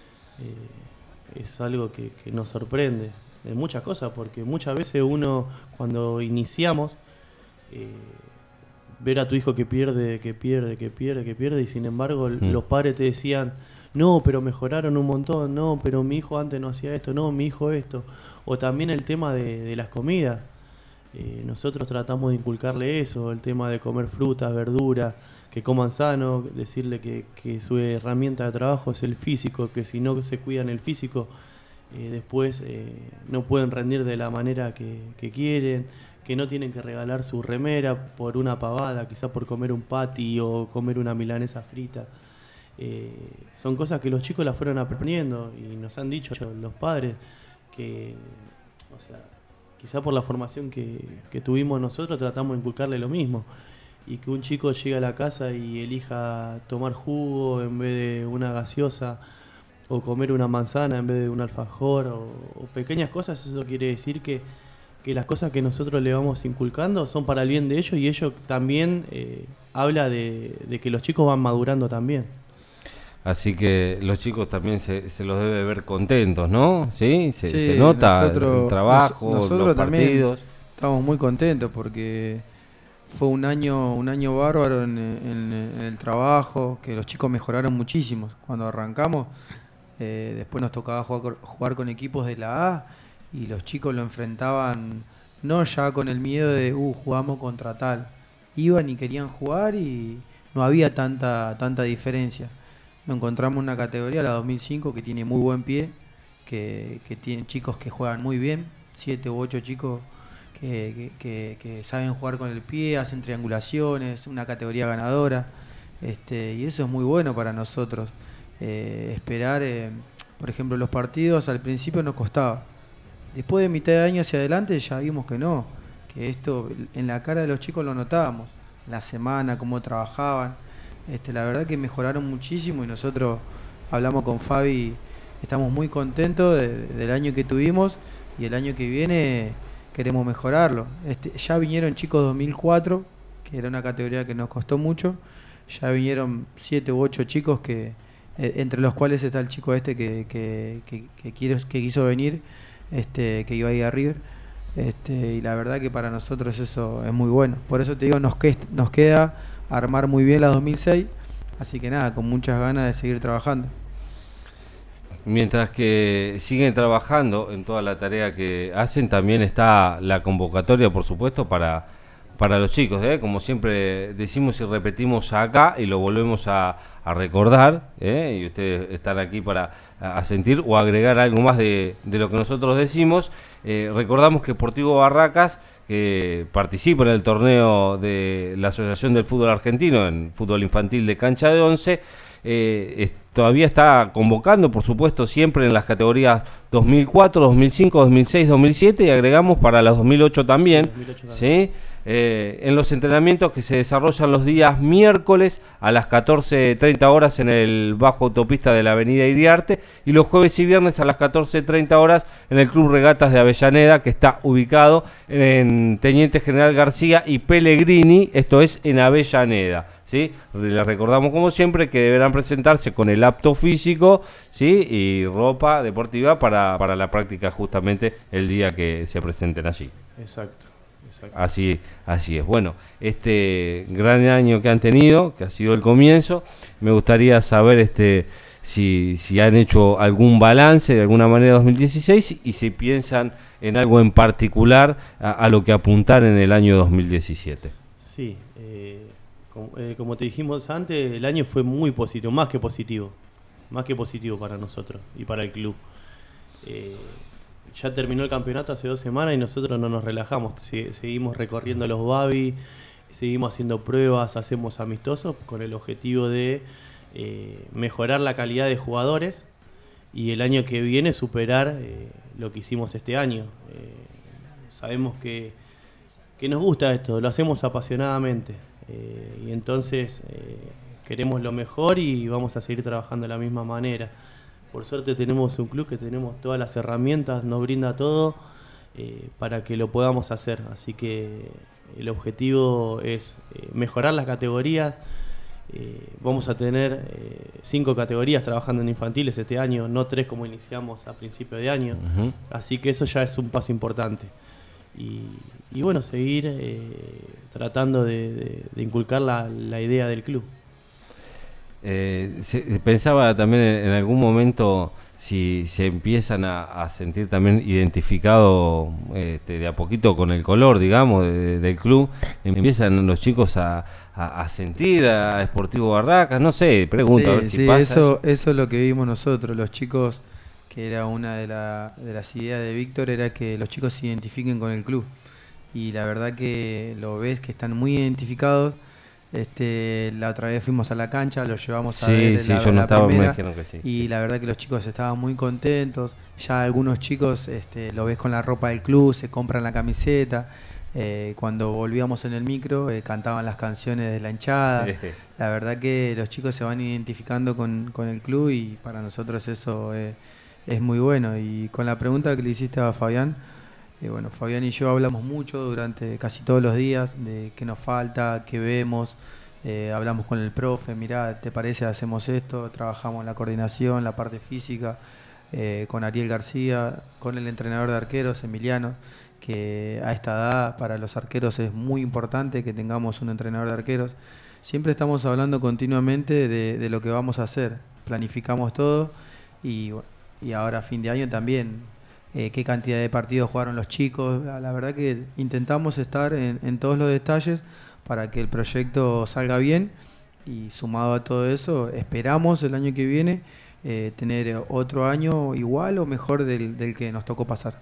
eh, es algo que, que nos sorprende de muchas cosas, porque muchas veces uno, cuando iniciamos, eh, ver a tu hijo que pierde, que pierde, que pierde, que pierde, y sin embargo mm. los padres te decían, no, pero mejoraron un montón, no, pero mi hijo antes no hacía esto, no, mi hijo esto. O también el tema de, de las comidas. Eh, nosotros tratamos de inculcarle eso, el tema de comer frutas, verduras, que coman sano, decirle que, que su herramienta de trabajo es el físico, que si no se cuidan el físico, eh, después eh, no pueden rendir de la manera que, que quieren, que no tienen que regalar su remera por una pavada, quizás por comer un patty o comer una milanesa frita. Eh, son cosas que los chicos las fueron aprendiendo, y nos han dicho los padres que, o sea, quizá por la formación que, que tuvimos nosotros, tratamos de inculcarle lo mismo, y que un chico llegue a la casa y elija tomar jugo en vez de una gaseosa, o comer una manzana en vez de un alfajor, o, o pequeñas cosas. Eso quiere decir que, que las cosas que nosotros le vamos inculcando son para el bien de ellos, y ellos también eh, habla de, de que los chicos van madurando también.
Así que los chicos también se, se los debe ver contentos, ¿no? Sí, se,
Sí,
se nota
nosotros,
el trabajo,
nos, nosotros
los
también
partidos.
Estamos muy contentos porque fue un año un año bárbaro en, en, en el trabajo, que los chicos mejoraron muchísimo. Cuando arrancamos, eh, después nos tocaba jugar, jugar con equipos de la A, y los chicos lo enfrentaban no ya con el miedo de, uh, jugamos contra tal. Iban y querían jugar, y no había tanta, tanta diferencia. Nos encontramos una categoría, la dos mil cinco, que tiene muy buen pie, que, que tiene chicos que juegan muy bien, siete u ocho chicos que, que, que, que saben jugar con el pie, hacen triangulaciones, una categoría ganadora, este, y eso es muy bueno para nosotros. Eh, esperar, eh, por ejemplo, los partidos al principio nos costaba. Después de mitad de año hacia adelante ya vimos que no, que esto en la cara de los chicos lo notábamos, en la semana, cómo trabajaban. Este, la verdad que mejoraron muchísimo, y nosotros hablamos con Fabi, estamos muy contentos de, del año que tuvimos, y el año que viene queremos mejorarlo. Este, ya vinieron chicos dos mil cuatro, que era una categoría que nos costó mucho, ya vinieron siete u ocho chicos, que eh, entre los cuales está el chico este que, que, que, que, quiero, que quiso venir, este, que iba a ir a River. Este, y la verdad que para nosotros eso es muy bueno. Por eso te digo, nos, que, nos queda armar muy bien la dos mil seis, así que nada, con muchas ganas de seguir trabajando.
Mientras que siguen trabajando en toda la tarea que hacen, también está la convocatoria, por supuesto, para, para los chicos, ¿eh? Como siempre decimos y repetimos acá y lo volvemos a, a recordar, ¿eh? Y ustedes están aquí para a sentir o agregar algo más de, de lo que nosotros decimos. Eh, recordamos que Sportivo Barracas, que participa en el torneo de la Asociación del Fútbol Argentino, en fútbol infantil de cancha de once, eh, es, todavía está convocando, por supuesto, siempre en las categorías dos mil cuatro, dos mil cinco, dos mil seis, dos mil siete, y agregamos para las dos mil ocho también, sí, dos mil ocho también. ¿Sí? Eh, en los entrenamientos que se desarrollan los días miércoles a las catorce treinta horas en el bajo autopista de la avenida Iriarte, y los jueves y viernes a las catorce treinta horas en el Club Regatas de Avellaneda, que está ubicado en Teniente General García y Pellegrini, esto es en Avellaneda, ¿sí? Les recordamos como siempre que deberán presentarse con el apto físico, ¿sí? Y ropa deportiva para, para la práctica justamente el día que se presenten allí.
Exacto. Exacto.
Así, así es. Bueno, este gran año que han tenido, que ha sido el comienzo, me gustaría saber este si, si han hecho algún balance de alguna manera dos mil dieciséis y si piensan en algo en particular a, a lo que apuntar en el año dos mil diecisiete.
Sí, eh, como, eh, como te dijimos antes, el año fue muy positivo, más que positivo, más que positivo para nosotros y para el club. Eh, Ya terminó el campeonato hace dos semanas y nosotros no nos relajamos. Seguimos recorriendo los Babi, seguimos haciendo pruebas, hacemos amistosos con el objetivo de eh, mejorar la calidad de jugadores y el año que viene superar eh, lo que hicimos este año. Eh, sabemos que, que nos gusta esto, lo hacemos apasionadamente eh, y entonces eh, queremos lo mejor y vamos a seguir trabajando de la misma manera. Por suerte tenemos un club que tenemos todas las herramientas, nos brinda todo eh, para que lo podamos hacer. Así que el objetivo es eh, mejorar las categorías. Eh, vamos a tener eh, cinco categorías trabajando en infantiles este año, no tres como iniciamos a principio de año. Uh-huh. Así que eso ya es un paso importante. Y, y bueno, seguir eh, tratando de, de, de inculcar la, la idea del club.
Eh, se, pensaba también en, en algún momento si se empiezan a, a sentir también identificado este, de a poquito con el color, digamos, de, de, del club, empiezan los chicos a, a, a sentir a Sportivo Barracas, no sé, pregunto
sí,
a ver si
sí,
pasa.
Eso, eso es lo que vimos nosotros, los chicos, que era una de, la, de las ideas de Víctor, era que los chicos se identifiquen con el club, y la verdad que lo ves que están muy identificados. Este, la otra vez fuimos a la cancha, los llevamos
sí,
a ver
sí,
la,
yo no
la
estaba,
primera,
me dijeron que sí.
Y la verdad que los chicos estaban muy contentos. Ya algunos chicos este, lo ves con la ropa del club, se compran la camiseta. Eh, cuando volvíamos en el micro eh, cantaban las canciones de la hinchada. Sí. La verdad que los chicos se van identificando con, con el club y para nosotros eso eh, es muy bueno. Y con la pregunta que le hiciste a Fabián, Eh, bueno, Fabián y yo hablamos mucho durante casi todos los días de qué nos falta, qué vemos, eh, hablamos con el profe, mirá, ¿te parece hacemos esto? Trabajamos la coordinación, la parte física, eh, con Ariel García, con el entrenador de arqueros, Emiliano, que a esta edad para los arqueros es muy importante que tengamos un entrenador de arqueros. Siempre estamos hablando continuamente de, de lo que vamos a hacer, planificamos todo y, y ahora a fin de año también. Eh, qué cantidad de partidos jugaron los chicos. La verdad que intentamos estar en, en todos los detalles para que el proyecto salga bien y sumado a todo eso esperamos el año que viene eh, tener otro año igual o mejor del, del que nos tocó pasar.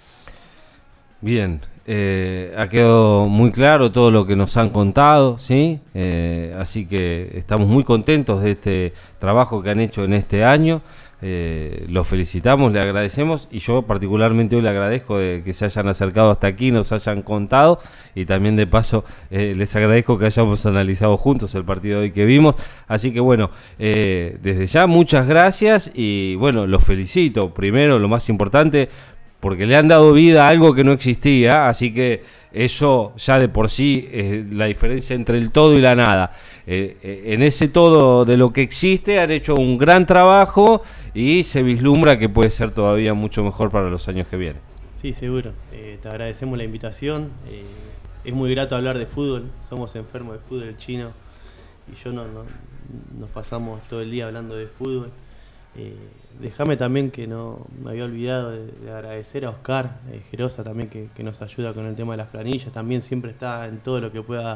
Bien, eh, ha quedado muy claro todo lo que nos han contado, ¿sí? Eh, así que estamos muy contentos de este trabajo que han hecho en este año. Eh, los felicitamos, le agradecemos y yo particularmente hoy le agradezco de que se hayan acercado hasta aquí, nos hayan contado y también de paso eh, les agradezco que hayamos analizado juntos el partido de hoy que vimos, así que bueno, eh, desde ya muchas gracias y bueno, los felicito primero, lo más importante, porque le han dado vida a algo que no existía, así que eso ya de por sí es la diferencia entre el todo y la nada. Eh, eh, en ese todo de lo que existe han hecho un gran trabajo y se vislumbra que puede ser todavía mucho mejor para los años que vienen.
Sí, seguro. Eh, te agradecemos la invitación. Eh, es muy grato hablar de fútbol. Somos enfermos de fútbol, el chino y yo no, no nos pasamos todo el día hablando de fútbol. Eh, Déjame también que no me había olvidado de, de agradecer a Oscar eh, Gerosa también que, que nos ayuda con el tema de las planillas, también siempre está en todo lo que pueda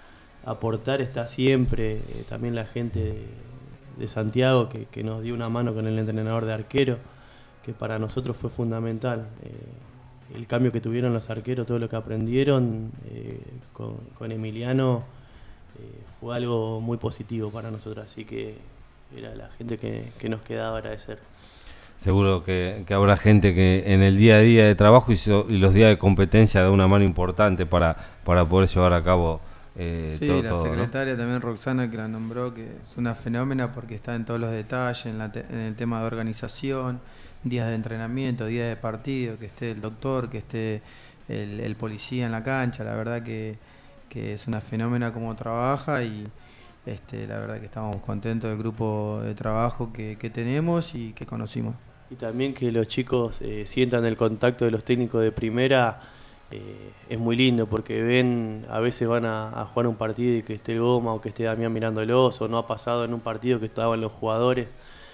aportar, está siempre, eh, también la gente de, de Santiago que, que nos dio una mano con el entrenador de arquero, que para nosotros fue fundamental. Eh, el cambio que tuvieron los arqueros, todo lo que aprendieron eh, con, con Emiliano eh, fue algo muy positivo para nosotros, así que era la gente que, que nos quedaba agradecer.
Seguro que, que habrá gente que en el día a día de trabajo y, so, y los días de competencia da una mano importante para, para poder llevar a cabo eh,
sí,
todo,
la
todo,
secretaria
¿no?
también, Roxana, que la nombró, que es una fenómena porque está en todos los detalles, en, la te, en el tema de organización, días de entrenamiento, días de partido, que esté el doctor, que esté el, el policía en la cancha. La verdad que, que es una fenómena como trabaja y este, la verdad que estamos contentos del grupo de trabajo que, que tenemos y que conocimos.
Y también que los chicos eh, sientan el contacto de los técnicos de primera, eh, es muy lindo porque ven, a veces van a, a jugar un partido y que esté el Goma o que esté Damián mirándolos, o no ha pasado en un partido que estaban los jugadores.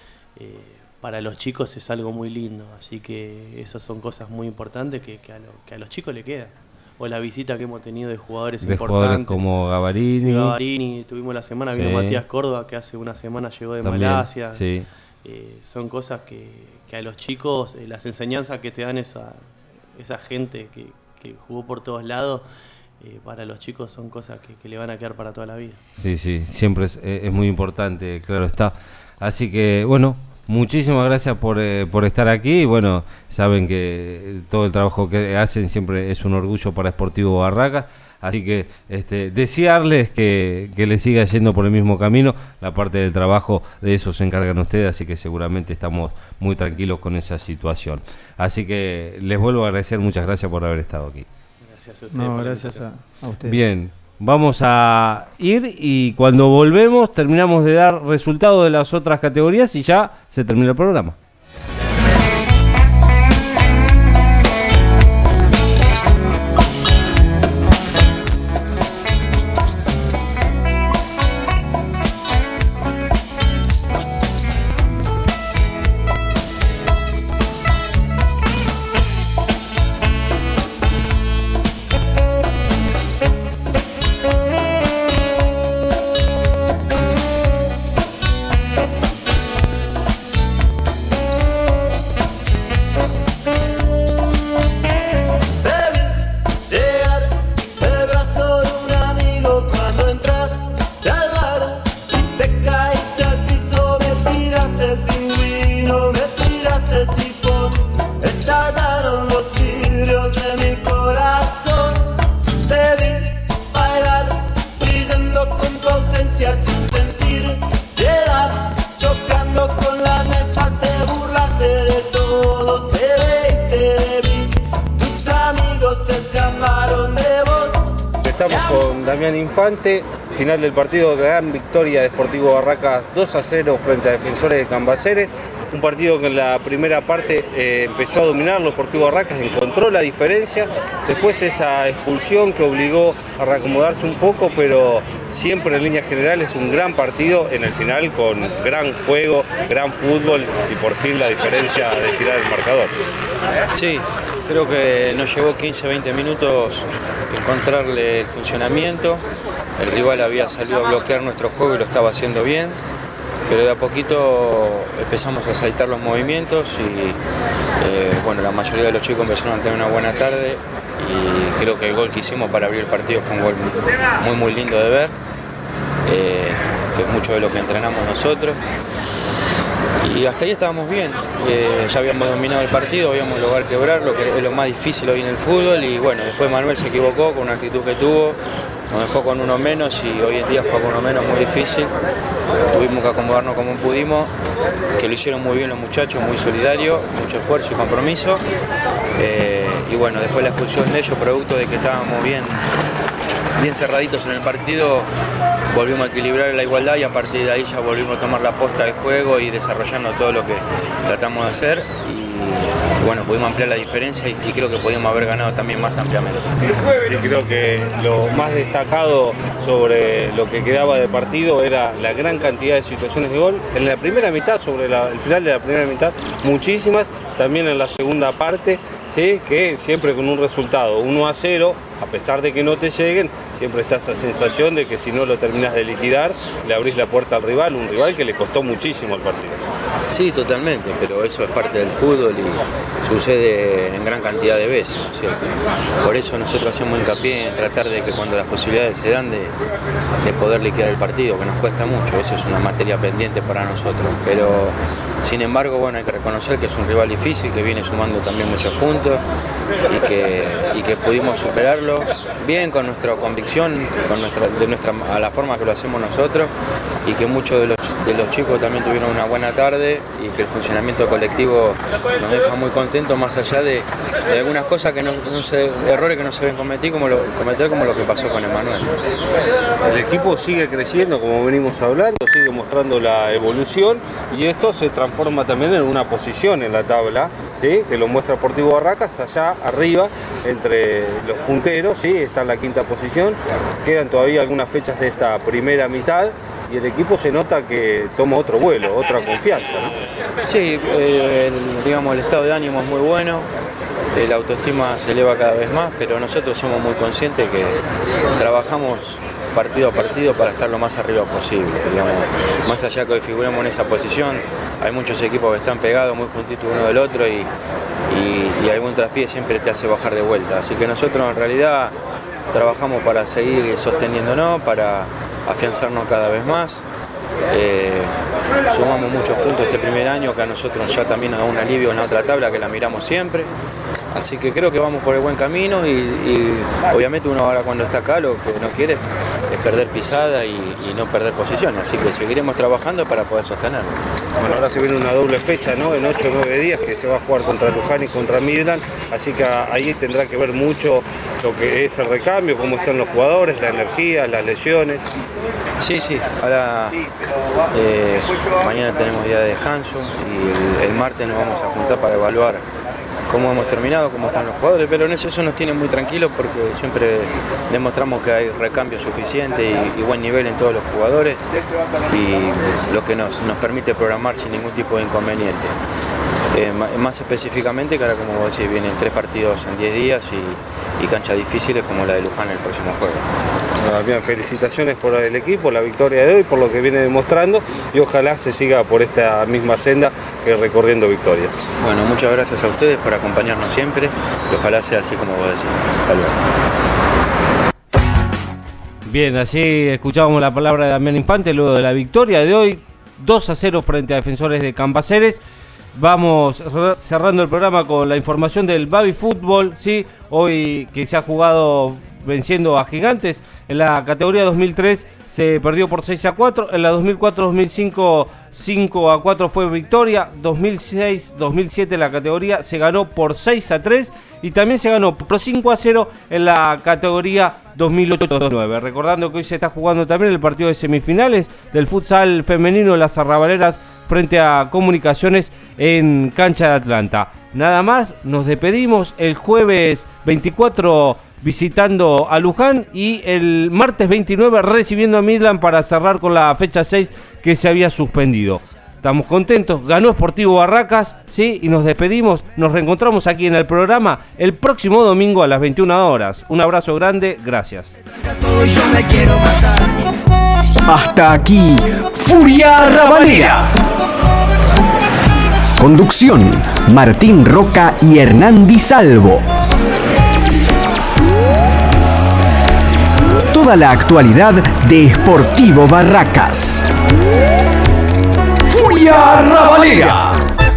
Eh, para los chicos es algo muy lindo, así que esas son cosas muy importantes que, que, a, lo, que a los chicos le quedan. O la visita que hemos tenido de jugadores
de
importantes.
Jugadores como Gavarini.
Gavarini, tuvimos la semana,
sí.
vino Matías Córdoba, que hace una semana llegó de
También,
Malasia.
Sí.
Eh, son cosas que, que a los chicos, eh, las enseñanzas que te dan esa, esa gente que, que jugó por todos lados, eh, para los chicos son cosas que, que le van a quedar para toda la vida.
Sí, sí, siempre es, es muy importante, claro está. Así que, bueno, muchísimas gracias por, eh, por estar aquí. Y bueno, saben que todo el trabajo que hacen siempre es un orgullo para Sportivo Barracas. Así que este, desearles que, que les siga yendo por el mismo camino. La parte del trabajo de eso se encargan ustedes, así que seguramente estamos muy tranquilos con esa situación. Así que les vuelvo a agradecer, muchas gracias por haber estado aquí.
Gracias a ustedes.
No, gracias a, a ustedes.
Bien, vamos a ir y cuando volvemos terminamos de dar resultados de las otras categorías y ya se termina el programa. Infante, final del partido, gran victoria de Sportivo Barracas dos a cero frente a Defensores de Cambaceres. Un partido que en la primera parte eh, empezó a dominar los Sportivo Barracas, encontró la diferencia. Después esa expulsión que obligó a reacomodarse un poco, pero siempre en líneas generales un gran partido en el final con gran juego, gran fútbol y por fin la diferencia de tirar el marcador.
Sí, creo que nos llevó quince a veinte minutos encontrarle el funcionamiento. El rival había salido a bloquear nuestro juego y lo estaba haciendo bien, pero de a poquito empezamos a saltar los movimientos y eh, bueno, la mayoría de los chicos empezaron a tener una buena tarde y creo que el gol que hicimos para abrir el partido fue un gol muy muy lindo de ver, eh, que es mucho de lo que entrenamos nosotros. Y hasta ahí estábamos bien, eh, ya habíamos dominado el partido, habíamos logrado quebrarlo, que es lo más difícil hoy en el fútbol. Y bueno, después Manuel se equivocó con una actitud que tuvo, nos dejó con uno menos y hoy en día fue con uno menos muy difícil. Tuvimos que acomodarnos como pudimos, que lo hicieron muy bien los muchachos, muy solidarios, mucho esfuerzo y compromiso. Eh, y bueno, después la expulsión de ellos, producto de que estábamos bien, bien cerraditos en el partido, volvimos a equilibrar la igualdad y a partir de ahí ya volvimos a tomar la posta del juego y desarrollando todo lo que tratamos de hacer. Y bueno, pudimos ampliar la diferencia y, y creo que podíamos haber ganado también más ampliamente.
Sí, creo que lo más destacado sobre lo que quedaba de partido era la gran cantidad de situaciones de gol. En la primera mitad, sobre la, el final de la primera mitad, muchísimas. También en la segunda parte, ¿sí? Que siempre con un resultado uno a cero, a pesar de que no te lleguen, siempre está esa sensación de que si no lo terminas de liquidar, le abrís la puerta al rival, un rival que le costó muchísimo el partido.
Sí, totalmente, pero eso es parte del fútbol y sucede en gran cantidad de veces, ¿no es cierto? Por eso nosotros hacemos hincapié en tratar de que cuando las posibilidades se dan de, de poder liquidar el partido, que nos cuesta mucho, eso es una materia pendiente para nosotros, pero sin embargo, bueno, hay que reconocer que es un rival difícil, que viene sumando también muchos puntos y que, y que pudimos superarlo bien con nuestra convicción, con nuestra, de nuestra, a la forma que lo hacemos nosotros, y que muchos de los, de los chicos también tuvieron una buena tarde y que el funcionamiento colectivo nos deja muy contentos, más allá de, de algunas cosas que no, no se, errores que no se ven cometer como, lo, cometer como lo que pasó con Emanuel.
El equipo sigue creciendo, como venimos hablando, sigue mostrando la evolución y esto se transforma también en una posición en la tabla, ¿sí? Que lo muestra Sportivo Barracas allá arriba entre los punteros, ¿sí? Está en la quinta posición, quedan todavía algunas fechas de esta primera mitad y el equipo se nota que toma otro vuelo, otra confianza, ¿no?
Sí, eh, el, digamos, el estado de ánimo es muy bueno, la autoestima se eleva cada vez más, pero nosotros somos muy conscientes que trabajamos partido a partido para estar lo más arriba posible, digamos, más allá que hoy figuremos en esa posición, hay muchos equipos que están pegados muy juntitos uno del otro y, y, y algún traspié siempre te hace bajar de vuelta, así que nosotros en realidad trabajamos para seguir sosteniéndonos, para afianzarnos cada vez más. Eh, sumamos muchos puntos este primer año que a nosotros ya también nos da un alivio en la otra tabla que la miramos siempre, así que creo que vamos por el buen camino y, y obviamente uno ahora cuando está acá lo que no quiere es perder pisada y, y no perder posiciones, así que seguiremos trabajando para poder sostenerlo.
Bueno, ahora se viene una doble fecha, ¿no? En ocho o nueve días que se va a jugar contra Luján y contra Midland, así que ahí tendrá que ver mucho lo que es el recambio, cómo están los jugadores, la energía, las lesiones.
Sí, sí, ahora eh, mañana tenemos día de descanso y el, el martes nos vamos a juntar para evaluar cómo hemos terminado, cómo están los jugadores, pero en eso, eso nos tiene muy tranquilos porque siempre demostramos que hay recambio suficiente y, y buen nivel en todos los jugadores y lo que nos, nos permite programar sin ningún tipo de inconveniente. Eh, más específicamente que ahora, como vos decís, vienen tres partidos en diez días y, y canchas difíciles como la de Luján el próximo jueves.
Bueno, bien, felicitaciones por el equipo, la victoria de hoy, por lo que viene demostrando y ojalá se siga por esta misma senda que recorriendo victorias.
Bueno, muchas gracias a ustedes por acompañarnos siempre y ojalá sea así como vos decís. Hasta luego.
Bien, así escuchábamos la palabra de Damián Infante luego de la victoria de hoy, dos a cero frente a Defensores de Cambaceres. Vamos cerrando el programa con la información del Baby Fútbol, ¿sí? Hoy que se ha jugado venciendo a Gigantes. En la categoría dos mil tres se perdió por seis a cuatro, en la dos mil cuatro dos mil cinco cinco a cuatro fue victoria, dos mil seis dos mil siete la categoría se ganó por seis a tres y también se ganó por cinco a cero en la categoría dos mil ocho dos mil nueve. Recordando que hoy se está jugando también el partido de semifinales del futsal femenino de las Arrabaleras frente a Comunicaciones en cancha de Atlanta. Nada más, nos despedimos el jueves veinticuatro visitando a Luján y el martes veintinueve recibiendo a Midland para cerrar con la fecha seis que se había suspendido. Estamos contentos, ganó Sportivo Barracas, ¿sí? Y nos despedimos, nos reencontramos aquí en el programa el próximo domingo a las veintiuna horas. Un abrazo grande, gracias.
Hasta aquí, Furia Rabalera. Conducción, Martín Roca y Hernán Di Salvo. Toda la actualidad de Sportivo Barracas. Furia Rabalera.